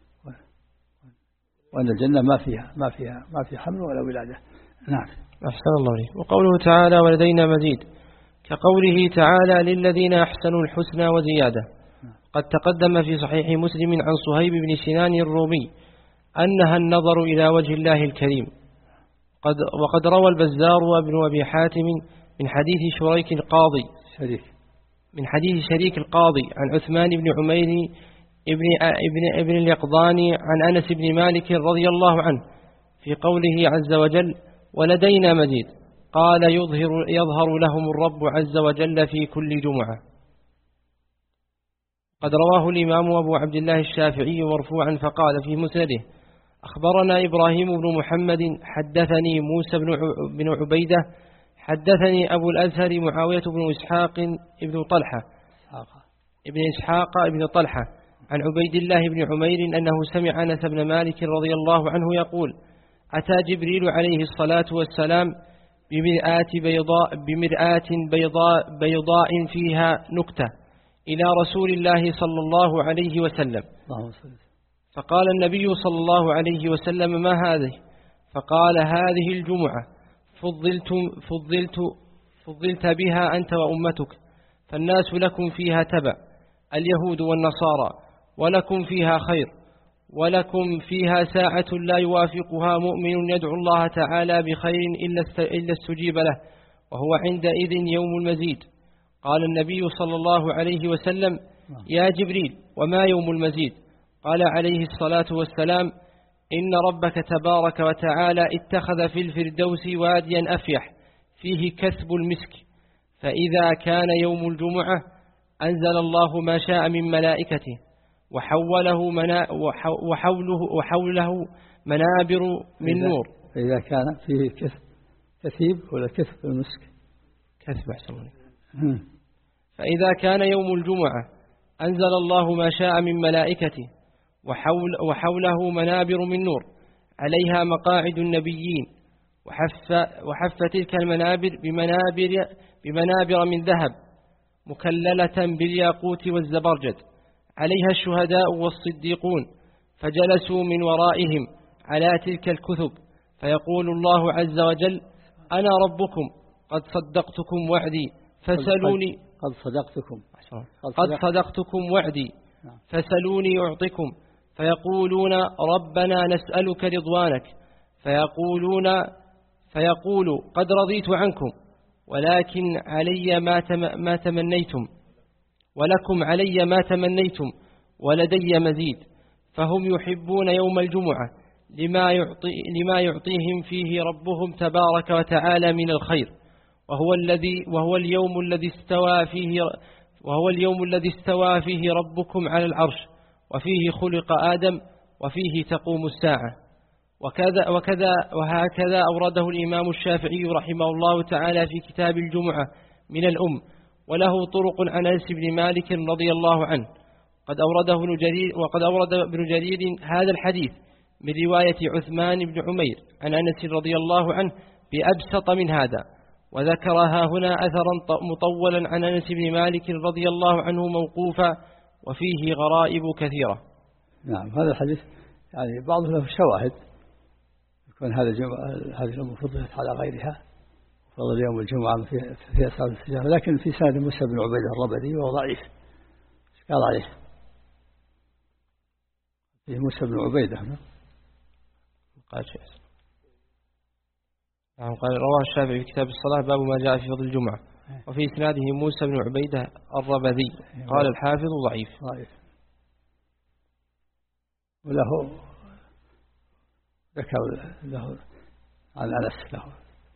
S2: وأن الجنة ما فيها ما فيها ما فيها حمل ولا ولادة. نعم.
S1: أحسن الله عليك. وقوله تعالى ولدينا مزيد كقوله تعالى للذين أحسنوا الحسنى وزيادة. قد تقدم في صحيح مسلم عن صهيب بن سنان الرومي أنها النظر إلى وجه الله الكريم. قد وقد روى البزار وابن أبي حاتم من حديث شريك القاضي
S2: شريك
S1: من حديث شريك القاضي عن عثمان بن عمير ابن ابن ابن اليقظاني عن أنس بن مالك رضي الله عنه في قوله عز وجل ولدينا مزيد. قال يظهر يظهر لهم الرب عز وجل في كل جمعة. قد رواه الإمام أبو عبد الله الشافعي مرفوعا فقال في مسنده أخبرنا إبراهيم بن محمد حدثني موسى بن عبيدة حدثني أبو الأزهر معاوية بن إسحاق ابن طلحة ابن إسحاق ابن طلحة عن عبيد الله بن عمير أنه سمع أنس بن مالك رضي الله عنه يقول أتى جبريل عليه الصلاة والسلام بمرآة بيضاء, بمرآة بيضاء, بيضاء فيها نكتة إلى رسول الله صلى الله عليه وسلم. فقال النبي صلى الله عليه وسلم: ما هذه؟ فقال: هذه الجمعة فضلت, فضلت, فضلت بها أنت وأمتك، فالناس لكم فيها تبع، اليهود والنصارى، ولكم فيها خير، ولكم فيها ساعة لا يوافقها مؤمن يدعو الله تعالى بخير إلا استجيب له، وهو عندئذ يوم المزيد. قال النبي صلى الله عليه وسلم: يا جبريل، وما يوم المزيد؟ قال عليه الصلاة والسلام: إن ربك تبارك وتعالى اتخذ في الفردوس واديا أفيح فيه كثب المسك، فإذا كان يوم الجمعة أنزل الله ما شاء من ملائكته وحوله, منا وحوله, وحوله منابر من نور.
S2: فإذا كان فيه كثب كثيب ولا كثب المسك؟
S1: كثب أحسن. فإذا كان يوم الجمعة أنزل الله ما شاء من ملائكته وحول وحوله منابر من نور عليها مقاعد النبيين، وحف, وحف تلك المنابر بمنابر, بمنابر من ذهب مكللة بالياقوت والزبرجد، عليها الشهداء والصديقون، فجلسوا من ورائهم على تلك الكثب، فيقول الله عز وجل: أنا ربكم قد صدقتكم وعدي فسلوني
S2: قد صدقتكم
S1: قد صدقتكم وعدي فسلوني أعطكم، فيقولون: ربنا نسألك رضوانك، فيقولون فيقول: قد رضيت عنكم، ولكن علي ما ما تمنيتم، ولكم علي ما تمنيتم، ولدي مزيد. فهم يحبون يوم الجمعة لما يعطي لما يعطيهم فيه ربهم تبارك وتعالى من الخير، وهو الذي وهو اليوم الذي استوى فيه وهو اليوم الذي استوى فيه ربكم على العرش، وفيه خلق آدم، وفيه تقوم الساعة. وكذا وكذا وهكذا أورده الإمام الشافعي رحمه الله تعالى في كتاب الجمعة من الأم، وله طرق عن أنس بن مالك رضي الله عنه. قد أورده ابن جرير وقد أورد ابن جرير هذا الحديث من رواية عثمان بن عمير عن أنس رضي الله عنه بأبسط من هذا، وذكرها هنا أثرا مطولا عن أنس بن مالك رضي الله عنه موقوفا، وفيه غرائب كثيرة.
S2: نعم، هذا الحديث يعني بعضه له شواهد، يكون هذا هذه الأمور فضلت على غيرها، فضل يوم الجمعة في في أسباب الاستجابة، لكن في سند موسى بن عبيدة الربدي وهو ضعيف. ايش قال عليه؟ في موسى بن عبيدة
S1: قال شيء. نعم، قال رواه الشافعي في كتاب الصلاة باب ما جاء في فضل الجمعة، وفي إسناده موسى بن عبيدة الربدي. قال الحافظ ضعيف.
S2: ضعيف. وله ذكر له عن أنس، له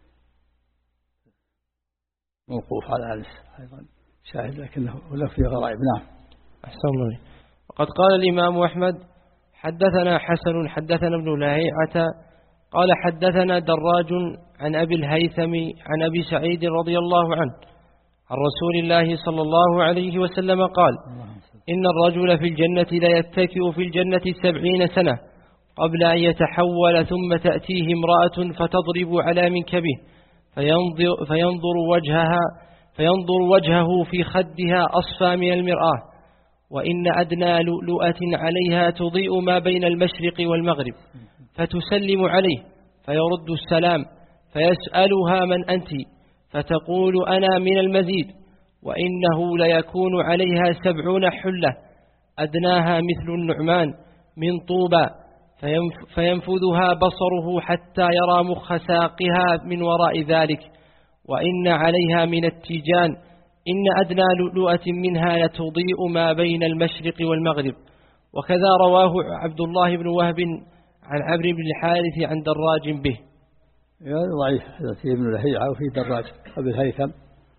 S2: موقوف على أنس أيضا شاهد، لكنه له في غرائب. نعم.
S1: أحسن الله. وقد قال الإمام أحمد: حدثنا حسن حدثنا ابن لهيعة قال حدثنا دراج عن أبي الهيثم عن أبي سعيد رضي الله عنه عن رسول الله صلى الله عليه وسلم قال: إن الرجل في الجنة ليتكئ في الجنة سبعين سنة قبل أن يتحول، ثم تأتيه امرأة فتضرب على منكبه فينظر, فينظر, وجهها فينظر وجهه في خدها أصفى من المرآة، وإن أدنى لؤلؤة عليها تضيء ما بين المشرق والمغرب، فتسلم عليه فيرد السلام، فيسألها: من أنت؟ فتقول: أنا من المزيد. وإنه ليكون عليها سبعون حلة أدناها مثل النعمان من طوبى، فينفذها بصره حتى يرى مخ ساقها من وراء ذلك، وإن عليها من التيجان إن أدنى لؤلؤة منها لتضيء ما بين المشرق والمغرب. وكذا رواه عبد الله بن وهب عن عمرو بن الحارث عن دراج به.
S2: ضعيف، في ابن لهيعة وفي دراج أبي الهيثم.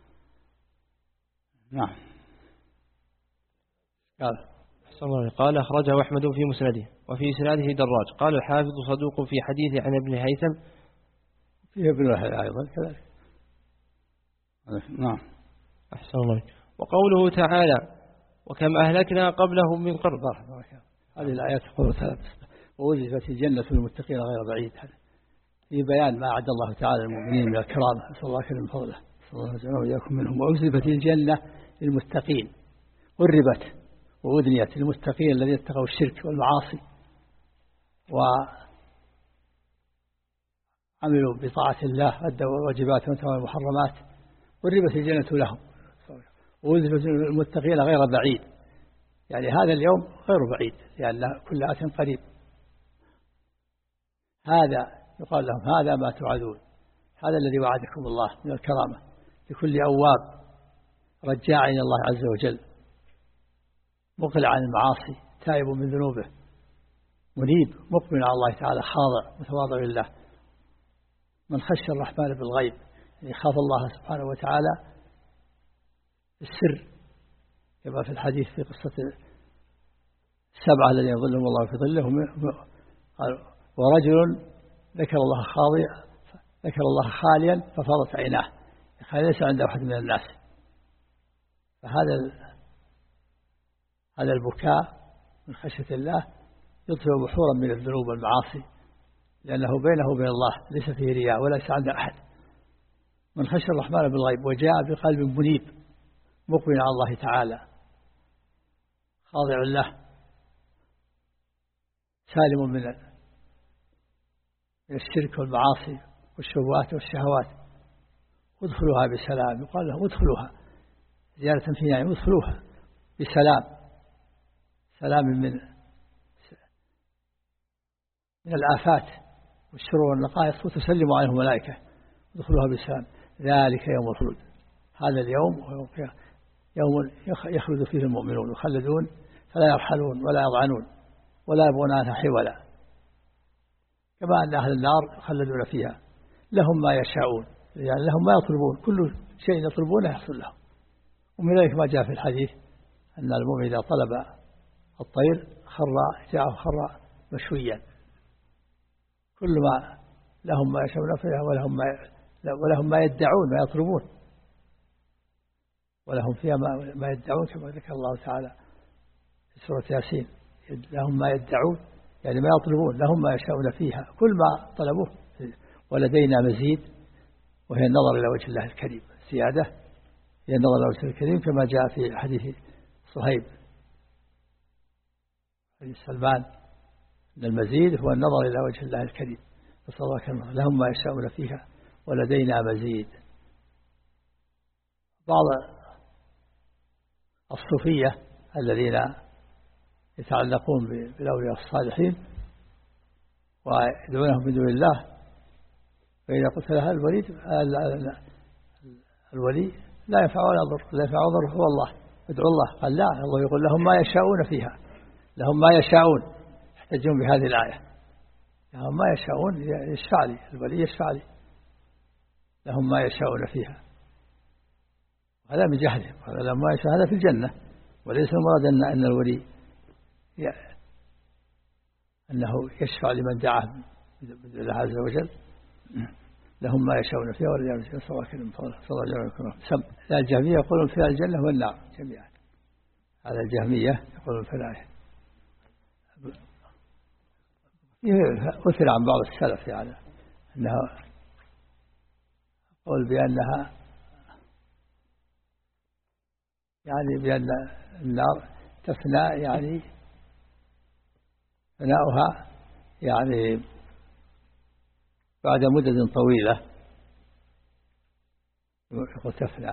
S2: نعم.
S1: قال قال أخرجه أحمد في مسنده، وفي إسناده دراج. قال الحافظ: صدوق في حديث عن ابن الهيثم.
S2: فيه ابن لهيعة أيضا كذلك. نعم.
S1: أحسن الله. وقوله تعالى: وكم أهلكنا قبلهم من قرن.
S2: هذه الآيات تقول ثلاث: ووجدت الجنة للمتقين غير بعيد. في بيان ما أعد الله تعالى للمؤمنين من الكرامة، نسأل الله كريم فضله، نسأل الله يجعلنا وإياكم منهم. وأزلفت الجنة للمتقين، قربت وأدنيت للمتقين الذين اتقوا الشرك والمعاصي وعملوا بطاعة الله، أدوا واجبات وانتهوا المحرمات، قربت الجنة لهم. وأزلفت المتقين غير بعيد، يعني هذا اليوم غير بعيد لأن كل آت قريب. هذا يقال لهم هذا ما توعدون، هذا الذي وعدكم الله من الكرامة لكل أواب رجاع إلى الله عز وجل، مقلع عن المعاصي، تائب من ذنوبه، منيب مقبل على الله تعالى، خاضع متواضع لله، من خشى الرحمن بالغيب، يعني خاف الله سبحانه وتعالى السر، كما في الحديث في قصة السبعة الذين يظلهم الله في ظله، قال ورجل ذكر الله خاضعا ذكر الله خاليا ففاضت عيناه، ليس عنده أحد من الناس. فهذا هذا البكاء من خشية الله يطفئ بحورا من الذنوب والمعاصي، لأنه بينه وبين الله ليس فيه رياء وليس عنده أحد. من خشى الرحمن بالغيب وجاء بقلب منيب مقبل على الله تعالى، خاضع له، سالم من الشرك والمعاصي والشبهات والشهوات، ادخلوها بسلام. يقال له ادخلوها زيادة في نعيم، ادخلوها بسلام، سلام من من الآفات والشرور والنقائص، وتسلم عليه الملائكة، ادخلوها بسلام. ذلك يوم الخلود، هذا اليوم يوم يخلد فيه المؤمنون يخلدون فلا يرحلون ولا يضعنون ولا يبغون عنها حولا، كما أن أهل النار يخلدون فيها، لهم ما يشاءون، يعني لهم ما يطلبون، كل شيء يطلبونه يحصل لهم. ومن ذلك ما جاء في الحديث أن المؤمن إذا طلب الطير خر جاءه خر مشويا، كل ما لهم ما يشاءون فيها ولهم ما ولهم ما يدعون ما يطلبون، ولهم فيها ما يدعون، كما ذكر الله تعالى في سورة ياسين، لهم ما يدعون يعني ما يطلبون، لهم ما يشاءون فيها كل ما طلبوه. ولدينا مزيد، وهي النظر إلى وجه الله الكريم، زيادة هي النظر إلى وجه الكريم، كما جاء في حديث صهيب حديث سلمان أن المزيد هو النظر إلى وجه الله الكريم، نسأل الله كريم، لهم ما يشاءون فيها ولدينا مزيد. بعض الصوفية الذين يتعلقون بالأولياء الصالحين ويدعونهم من دون الله، فإذا قلت لها الولي الولي لا ينفع ولا يضر، لا ينفع ولا يضر هو الله، ادعو الله. قال لا، الله يقول لهم ما يشاءون فيها، لهم ما يشاءون، يحتجون بهذه الآية، لهم ما يشاءون يشفع لي، الولي يشفع لي، لهم ما يشاءون فيها. هذا من جهله، هذا ما يشاء هذا في الجنة، وليس المراد أن أن الولي أنه يشفع لمن دعاه من الله عز وجل، لهم ما يشاءون فيها ولله المثل الأعلى. صلى الله عليه وسلم. سم لا الجهمية يقولون فيها الجنة والنار جميعا، هذا الجهمية يقولون في الآية. أثر عن بعض السلف يعني أنه قول بأنها يعني بأن النار تفنى، يعني فناؤها يعني بعد مدة طويلة، يقول تفنى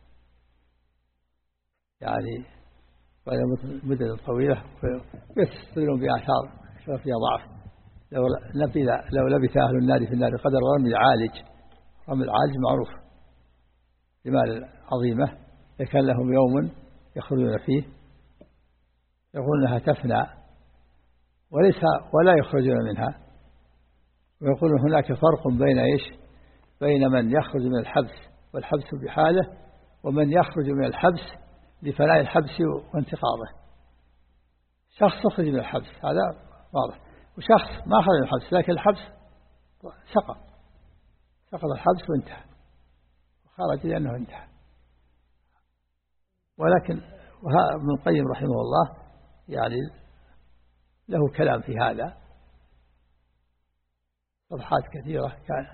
S2: يعني بعد مدة طويلة، يستدلون بآثار فيها ضعف. لو لبث لو لبث أهل النار في النار قدر رمي العالج، رمي العالج معروف جمال عظيمة، لكان لهم يوم يخرجون فيه، يقولون أنها تفنى وليس ولا يخرجون منها، ويقولون هناك فرق بين إيش بين من يخرج من الحبس والحبس بحاله، ومن يخرج من الحبس لفناء الحبس وانتقاضه. شخص يخرج من الحبس هذا واضح، وشخص ما خرج من الحبس لكن الحبس سقط سقط الحبس وانتهى، وخرج لأنه انتهى. ولكن ابن القيم رحمه الله يعني له كلام في هذا، صفحات كثيرة كان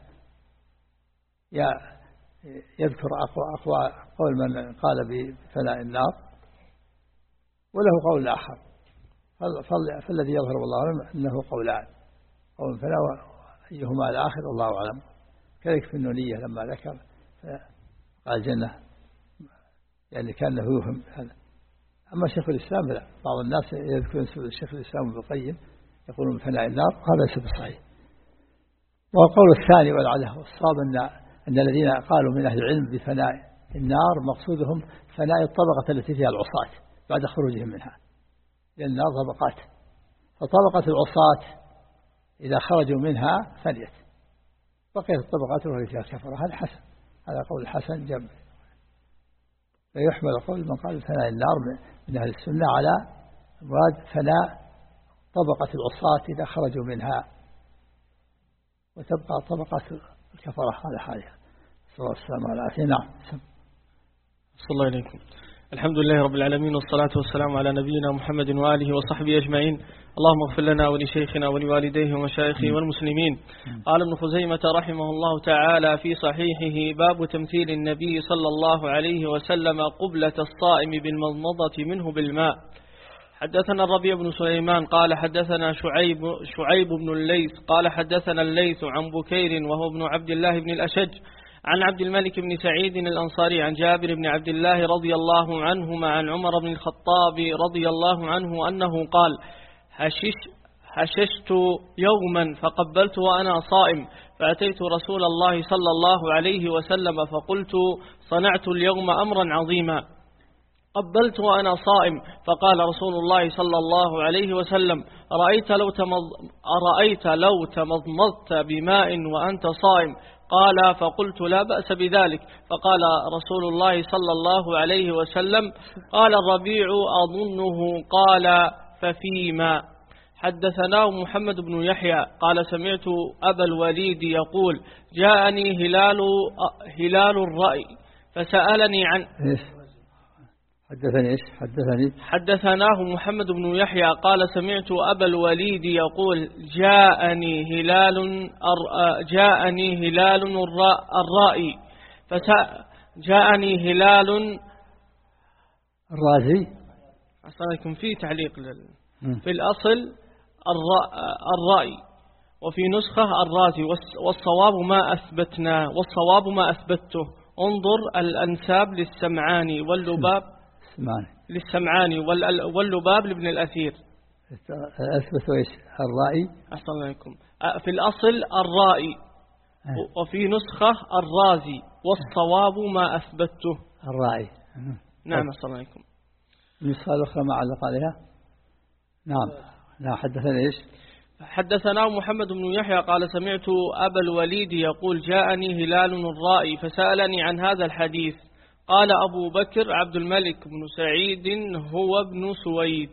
S2: يذكر أقوى أقوى قول من قال بفناء النار، وله قول آخر، فالذي يظهر والله أعلم أنه قولان، قول فناء أيهما الآخر والله أعلم. كذلك في النونية لما ذكر قال الجنة يعني كان له يوهم هذا. أما شيخ الإسلام لا، بعض الناس يذكرون الشيخ الإسلام ابن القيم يقولون بفناء النار، هذا ليس بصحيح. والقول الثاني والعله والصواب أن أن الذين قالوا من أهل العلم بفناء النار مقصودهم فناء الطبقة التي فيها العصاة بعد خروجهم منها، لأن النار طبقات، فطبقة العصاة إذا خرجوا منها فنيت، بقيت الطبقات التي فيها الكفرة. هذا حسن، هذا قول حسن جم. فيحمل قول من قال فناء النار من أهل السنة على مراد فناء طبقة العصاة إذا خرجوا منها، وتبقى طبقة الكفرة على حالها. صلى الله عليه وسلم على عافية. نعم.
S1: صلى الله عليكم. الحمد لله رب العالمين، والصلاة والسلام على نبينا محمد وآله وصحبه أجمعين. اللهم اغفر لنا ولشيخنا ولوالديه ومشايخه والمسلمين. قال ابن خزيمة رحمه الله تعالى في صحيحه: باب تمثيل النبي صلى الله عليه وسلم قبلة الصائم بالمضمضة منه بالماء. حدثنا الربيع بن سليمان قال حدثنا شعيب, شعيب بن الليث قال حدثنا الليث عن بكير وهو ابن عبد الله بن الأشج عن عبد الملك بن سعيد الأنصاري عن جابر بن عبد الله رضي الله عنهما عن عمر بن الخطاب رضي الله عنه أنه قال: هشش هششت يوما فقبلت وأنا صائم، فأتيت رسول الله صلى الله عليه وسلم فقلت: صنعت اليوم أمرا عظيما. قبلت وأنا صائم، فقال رسول الله صلى الله عليه وسلم: أرأيت لو, تمض... أرأيت لو تمضمضت بماء وأنت صائم؟ قال: فقلت: لا بأس بذلك. فقال رسول الله صلى الله عليه وسلم: قال الربيع أظنه قال: ففيما. حدثناه محمد بن يحيى قال سمعت أبا الوليد يقول: جاءني هلال هلال الرأي فسألني عن
S2: إيش حدثني إيش حدثني
S1: حدثناه محمد بن يحيى قال سمعت أبا الوليد يقول: جاءني هلال جاءني هلال الرأي فسأ جاءني هلال
S2: الرازي.
S1: أصلاً في تعليق لل... في الأصل الرأي، وفي نسخة الرازي، والصواب ما أثبتنا والصواب ما أثبته. انظر الأنساب للسمعاني واللباب
S2: سمعاني.
S1: للسمعاني واللباب لابن الأثير.
S2: أثبتوا إيش الرأي؟
S1: أحسن عليكم. في الأصل الرأي وفي نسخة الرازي، والصواب ما أثبته
S2: الرأي.
S1: نعم. أحسن عليكم.
S2: النسخة الأخرى ما علق عليها. نعم. لا حدثنا إيش؟
S1: حدثنا محمد بن يحيى قال سمعت أبا الوليد يقول: جاءني هلال الرائي فسألني عن هذا الحديث. قال أبو بكر عبد الملك بن سعيد هو ابن سويد.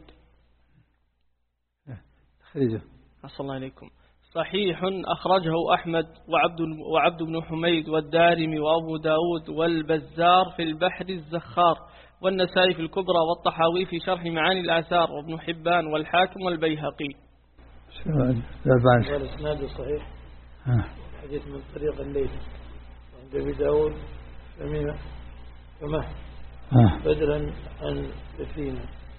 S2: خريجه.
S1: أحسن الله عليكم. صحيح أخرجه أحمد وعبد, وعبد بن حميد والدارمي وأبو داود والبزار في البحر الزخار، والنسائي في الكبرى، والطحاوي في شرح معاني الآثار، وابن حبان والحاكم والبيهقي.
S3: والإسناد صحيح. حديث من طريق الليث عند أبي داود فمه فمه بدلا عن سفينة.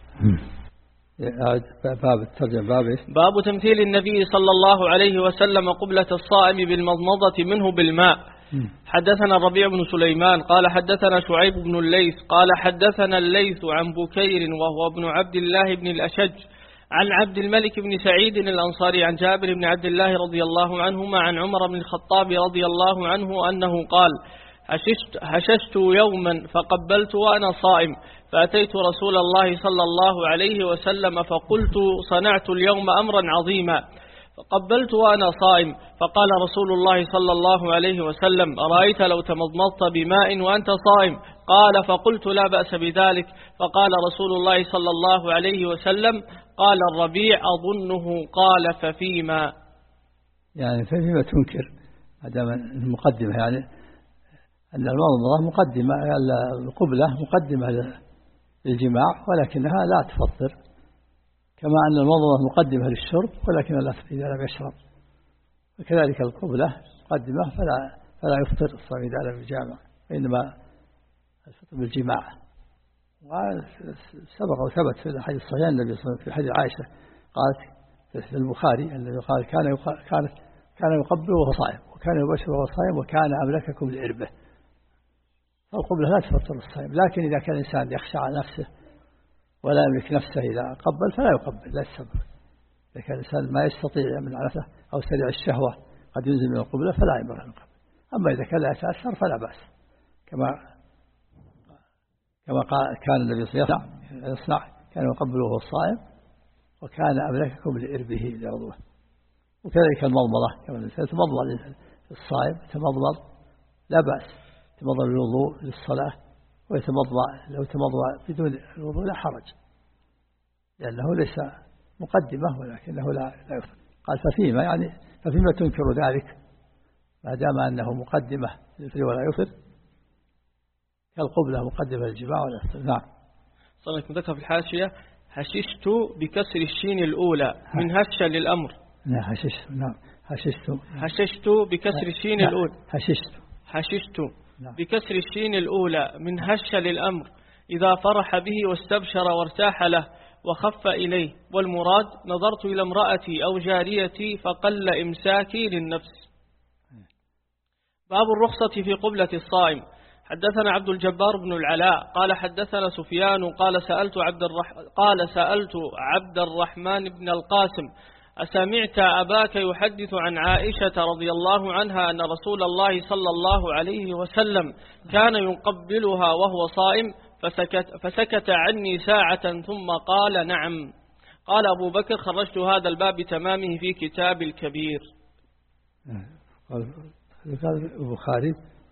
S2: باب الترجمة. باب
S1: باب تمثيل النبي صلى الله عليه وسلم قبلة الصائم بالمضمضة منه بالماء. حدثنا الربيع بن سليمان قال حدثنا شعيب بن الليث قال حدثنا الليث عن بكير وهو ابن عبد الله بن الأشج عن عبد الملك بن سعيد الأنصاري عن جابر بن عبد الله رضي الله عنهما عن عمر بن الخطاب رضي الله عنه أنه قال: هششت, هششت يوما فقبلت وأنا صائم، فأتيت رسول الله صلى الله عليه وسلم فقلت: صنعت اليوم أمرا عظيما. فقبلت وأنا صائم، فقال رسول الله صلى الله عليه وسلم: أرأيت لو تمضمضت بماء وأنت صائم؟ قال: فقلت: لا بأس بذلك. فقال رسول الله صلى الله عليه وسلم: قال الربيع أظنه قال: ففيما.
S2: يعني ففيما تنكر هذا المقدمة، يعني أن المضمضة مقدمة، القبلة مقدمة للجماع ولكنها لا تفطر، كما أن المضمضة مقدمة للشرب ولكنها لا تفطر إذا لم يشرب. وكذلك القبلة مقدمة فلا فلا يفطر الصائم إذا لم يجامع، إنما الفطر بالجماع. وسبق وثبت في الحديث الصحيح النبي صلى الله عليه وسلم في حديث عائشة قالت في البخاري الذي قال كان كانت كان يقبل وهو صائم وكان يبشر وهو صائم وكان أملككم لعربه. فالقبلة لا تفطر الصائم، لكن إذا كان الإنسان يخشى على نفسه ولا يملك نفسه إذا قبل فلا يقبل، لا يستبر. إذا كان الإنسان ما يستطيع يمنع نفسه أو سريع الشهوة قد ينزل من القبلة فلا ينبغي أن يقبل. أما إذا كان لا يتأثر فلا بأس، كما كما كان النبي صلى الله عليه وسلم يصنع، كان يقبل وهو صائم وكان أملككم لإربه لعضوه. وكذلك المضمضة، كما يتمضمض الصائم يتمضمض لا بأس، يتمضمض للوضوء للصلاة، ويتمضمض لو تمضمض بدون الوضوء لا حرج، لأنه ليس مقدمة ولكنه لا لا يفطر. قال ففيما يعني ففيما تنكر ذلك ما دام أنه مقدمة للفطر ولا يفطر، كالقبلة مقدمة للجماع ولا يفطر. نعم.
S1: صلى الله عليه وسلم ذكر في الحاشية حششت بكسر الشين الأولى من هش للأمر.
S2: نعم حششت. نعم حششت.
S1: حششت بكسر الشين الأولى.
S2: حششت.
S1: حششت
S2: نعم.
S1: بكسر الشين الأولى من هش للأمر إذا فرح به واستبشر وارتاح له وخف إليه، والمراد نظرت إلى امرأتي أو جاريتي فقل إمساكي للنفس. باب الرخصة في قبلة الصائم. حدثنا عبد الجبار بن العلاء قال حدثنا سفيان قال سألت عبد الرح... قال سألت عبد الرحمن بن القاسم أسمعت أباك يحدث عن عائشة رضي الله عنها أن رسول الله صلى الله عليه وسلم كان يقبلها وهو صائم فسكت, فسكت عني ساعة ثم قال نعم. قال أبو بكر خرجت هذا الباب بتمامه في كتاب الكبير.
S2: قال البخاري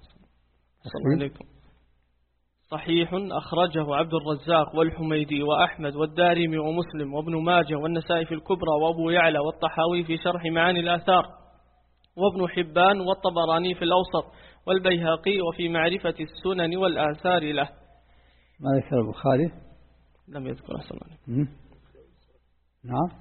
S1: صحيح أخرجه عبد الرزاق والحميدي وأحمد والدارمي ومسلم وابن ماجه والنسائي في الكبرى وأبو يعلى والطحاوي في شرح معاني الآثار وابن حبان والطبراني في الأوسط والبيهقي وفي معرفة السنن والآثار له.
S2: ما ذكر البخاري؟
S1: لم يذكر أصلا.
S2: نعم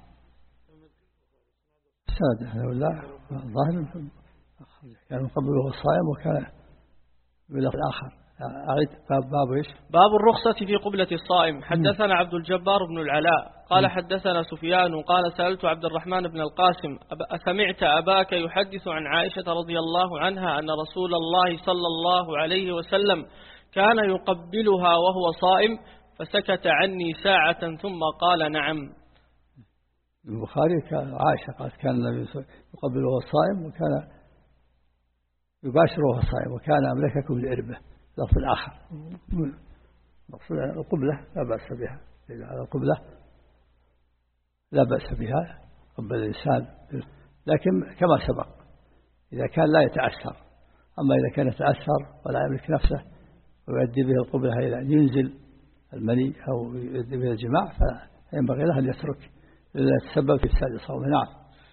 S2: سادة ولا ظاهر كان قبله الصائم وكان باللفظ الآخر. أعيد باب باب إيش؟
S1: باب الرخصة في قبلة الصائم. حدثنا عبد الجبار بن العلاء قال حدثنا سفيان قال سألت عبد الرحمن بن القاسم أسمعت أباك يحدث عن عائشة رضي الله عنها أن رسول الله صلى الله عليه وسلم كان يقبلها وهو صائم فسكت عني ساعة ثم قال نعم.
S2: البخاري عائشة قالت كان النبي يقبل وهو صائم وكان يباشر وهو صائم وكان أملككم لإربه. لفظ الآخر مقصود القبلة لا بأس بها، إذا على القبلة لا بأس بها قبل الإنسان، لكن كما سبق إذا كان لا يتأثر. أما إذا كان يتأثر ولا يملك نفسه ويؤدي به القبلة إلى أن ينزل المني أو يؤدي به الجماع فينبغي له أن يترك إلا يتسبب في إفساد الصوم. نعم.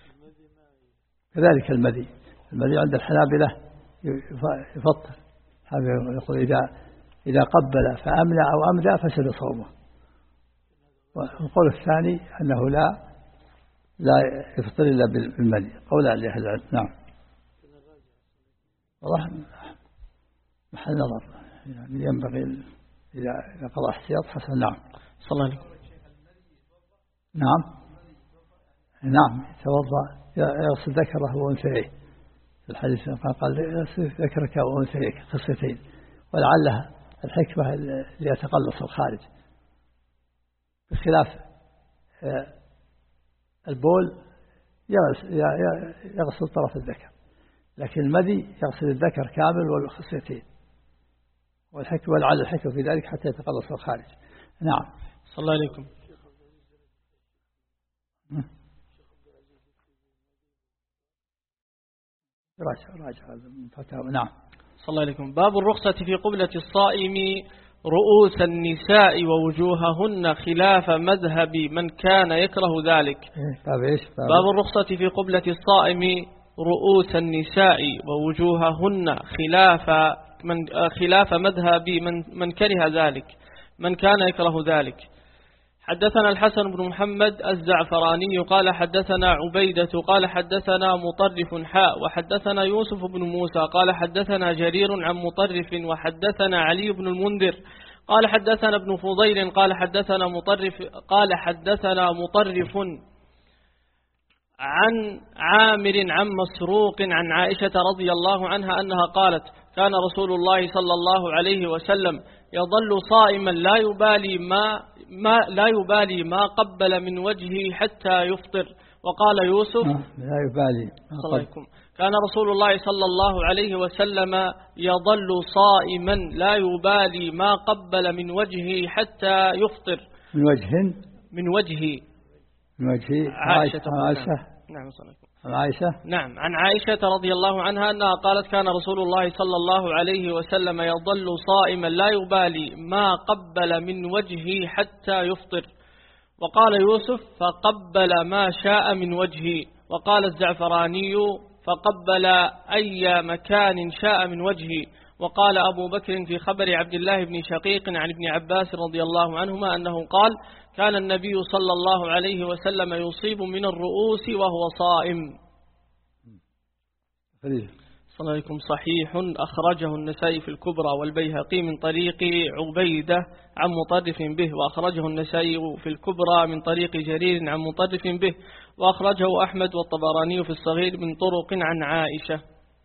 S2: كذلك المذي المذي عند الحنابلة يفطر، يقول إذا إذا قبل فأمنع أو أمدى فسد صومه. والقول الثاني أنه لا لا يفطر إلا بالمني، قولا لأهل العلم. نعم. والله محل نظر، يعني ينبغي إذا قضى احتياط حسن. نعم.
S1: صلى الله عليه وسلم.
S2: نعم نعم يتوضأ يغسل ذكره وأنثيه. في الحديث قال يغسل ذكرك وأنثيك خصيتين، ولعلها الحكمة ليتقلص الخارج، بخلاف البول يغسل طرف الذكر، لكن المذي يغسل الذكر كامل والخصيتين، والحكمة ولعل الحكمة في ذلك حتى يتقلص الخارج. نعم.
S1: صلى الله عليكم.
S2: راجع راجع الفتاوى. نعم.
S1: صلى الله عليكم. باب الرخصة في قبلة الصائم رؤوس النساء ووجوههن خلاف مذهب من كان يكره ذلك.
S2: باب ايش؟
S1: باب الرخصة في قبلة الصائم رؤوس النساء ووجوههن خلاف من خلاف مذهب من من كره ذلك من كان يكره ذلك. حدثنا الحسن بن محمد الزعفراني قال حدثنا عبيدة قال حدثنا مطرف حاء وحدثنا يوسف بن موسى قال حدثنا جرير عن مطرف وحدثنا علي بن المنذر قال حدثنا ابن فضيل قال حدثنا مطرف قال حدثنا مطرف عن عامر عن مسروق عن عائشة رضي الله عنها أنها قالت كان رسول الله صلى الله عليه وسلم يظل صائما لا يبالي ما, ما لا يبالي ما قبل من وجهه حتى يفطر. وقال يوسف
S2: لا يبالي
S1: كان رسول الله صلى الله عليه وسلم يظل صائما لا يبالي ما قبل من وجهه حتى يفطر.
S2: من وجه
S1: من وجهه
S2: من وجه
S1: عائشة
S2: عائشة
S1: نعم صلى
S2: عن عائشة
S1: نعم عن عائشة رضي الله عنها أنها قالت كان رسول الله صلى الله عليه وسلم يظل صائما لا يبالي ما قبل من وجهه حتى يفطر. وقال يوسف فقبل ما شاء من وجهه. وقال الزعفراني فقبل أي مكان شاء من وجهه. وقال أبو بكر في خبر عبد الله بن شقيق عن ابن عباس رضي الله عنهما أنه قال كان النبي صلى الله عليه وسلم يصيب من الرؤوس وهو صائم. صلى الله عليكم صحيح أخرجه النسائي في الكبرى والبيهقي من طريق عبيدة عن مطرف به وأخرجه النسائي في الكبرى من طريق جرير عن مطرف به وأخرجه أحمد والطبراني في الصغير من طرق عن عائشة.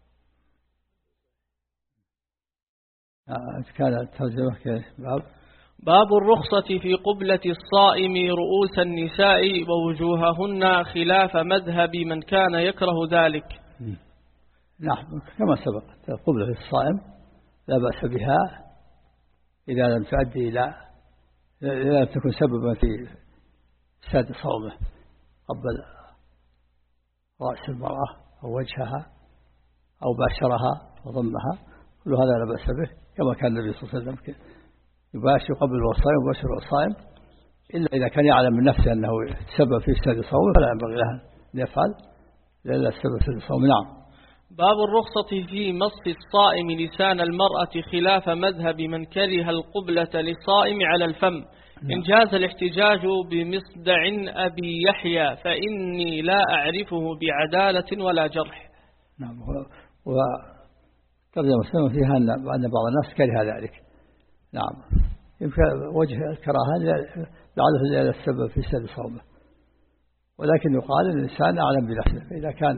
S2: كان الترجمة كيف باب
S1: باب الرخصة في قبلة الصائم رؤوس النساء ووجوههن خلاف مذهب من كان يكره ذلك.
S2: نعم كما سبق قبلة الصائم لا بأس بها إذا لم تؤدي إلى إذا لم تكن سببا في ساد صومه قبل رأس المرأة أو وجهها أو باشرها وضمها كل هذا لا بأس به كما كان النبي صلى الله عليه وسلم يباشر قبل الصائم ويباشر الصائم إلا إذا كان يعلم من نفسه أنه سبب في ساد صومه فلا ينبغي له أن يفعل إلا السبب في الصوم. نعم.
S1: باب الرخصة في مص الصائم لسان المرأة خلاف مذهب من كره القبلة للصائم على الفم. نعم. إن جاز الاحتجاج بمصدع أبي يحيى فإني لا أعرفه بعدالة ولا جرح.
S2: نعم. وترجمة مسلمة فيها أن بعض الناس كره ذلك. نعم. يمكن وجه الكراهة لعله لأن السبب في سد صومه ولكن يقال أن الإنسان أعلم بنفسه فإذا كان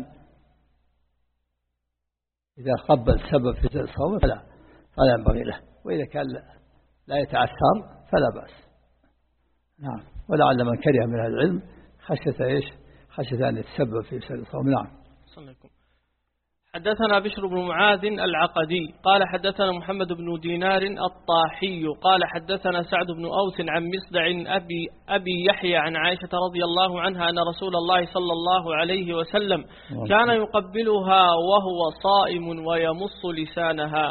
S2: إذا قبل سبب في سد صومه فلا فلا ينبغي له وإذا كان لا يتعثر فلا بأس. نعم. ولعل من كره من العلم خشية إيش خشية أن يتسبب في سد صومه. نعم.
S1: صلى الله عليه وسلم. حدثنا بشر بن معاذ العقدي قال حدثنا محمد بن دينار الطاحي قال حدثنا سعد بن أوس عن مصدع أبي, أبي يحيى عن عائشة رضي الله عنها أن رسول الله صلى الله عليه وسلم كان يقبلها وهو صائم ويمص لسانها.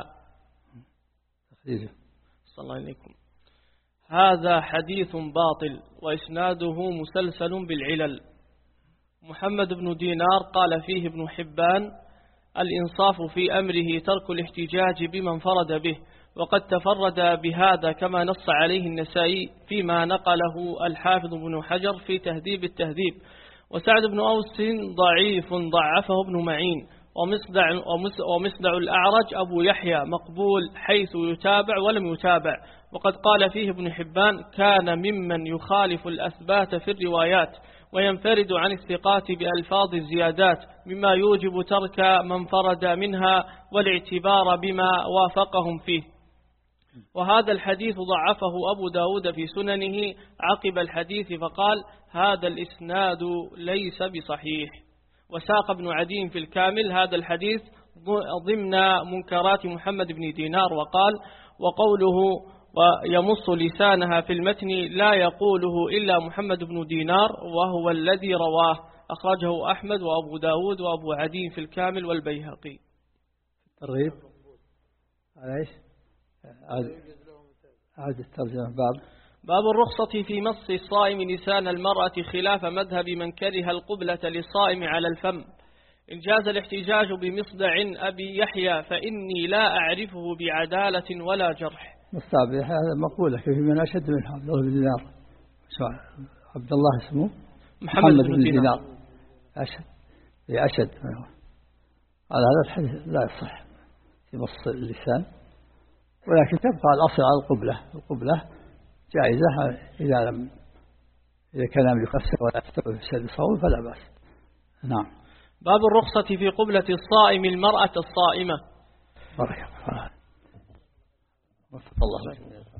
S1: صلى الله عليكم. هذا حديث باطل وإسناده مسلسل بالعلل. محمد بن دينار قال فيه ابن حبان الإنصاف في أمره ترك الاحتجاج بمن فرد به وقد تفرد بهذا كما نص عليه النسائي فيما نقله الحافظ بن حجر في تهذيب التهذيب. وسعد بن أوس ضعيف ضعفه ابن معين. ومصدع, ومصدع الأعرج أبو يحيى مقبول حيث يتابع ولم يتابع. وقد قال فيه ابن حبان كان ممن يخالف الأثبات في الروايات وينفرد عن الثقات بألفاظ الزيادات مما يوجب ترك من فرد منها والاعتبار بما وافقهم فيه. وهذا الحديث ضعفه أبو داود في سننه عقب الحديث فقال هذا الإسناد ليس بصحيح. وساق ابن عدي في الكامل هذا الحديث ضمن منكرات محمد بن دينار وقال وقوله ويمص لسانها في المتن لا يقوله إلا محمد بن دينار وهو الذي رواه أخرجه أحمد وأبو داود وأبو عدي في الكامل والبيهقي.
S2: الترغيب على إيش؟ عاد الترجمة باب
S1: باب الرخصة في مص الصائم لسان المرأة خلاف مذهب من كره القبلة للصائم على الفم. إن جاز الاحتجاج بمصدع أبي يحيى فإني لا أعرفه بعدالة ولا جرح.
S2: مصطابح هذا مقولة في من أشد من حافظ بن دينار عبد الله اسمه
S1: محمد,
S2: محمد
S1: بن
S2: بن
S1: دينار.
S2: دينار أشد أشد على هذا الحديث لا يصح في مص اللسان، ولكن تبقى الأصل على القبلة. القبلة جائزة إذا لم إذا كان لم يكسر ولا يفسد صوم فلا بأس. نعم.
S1: باب الرخصة في قبلة الصائم المرأة الصائمة.
S2: بارك الله. وفق الله.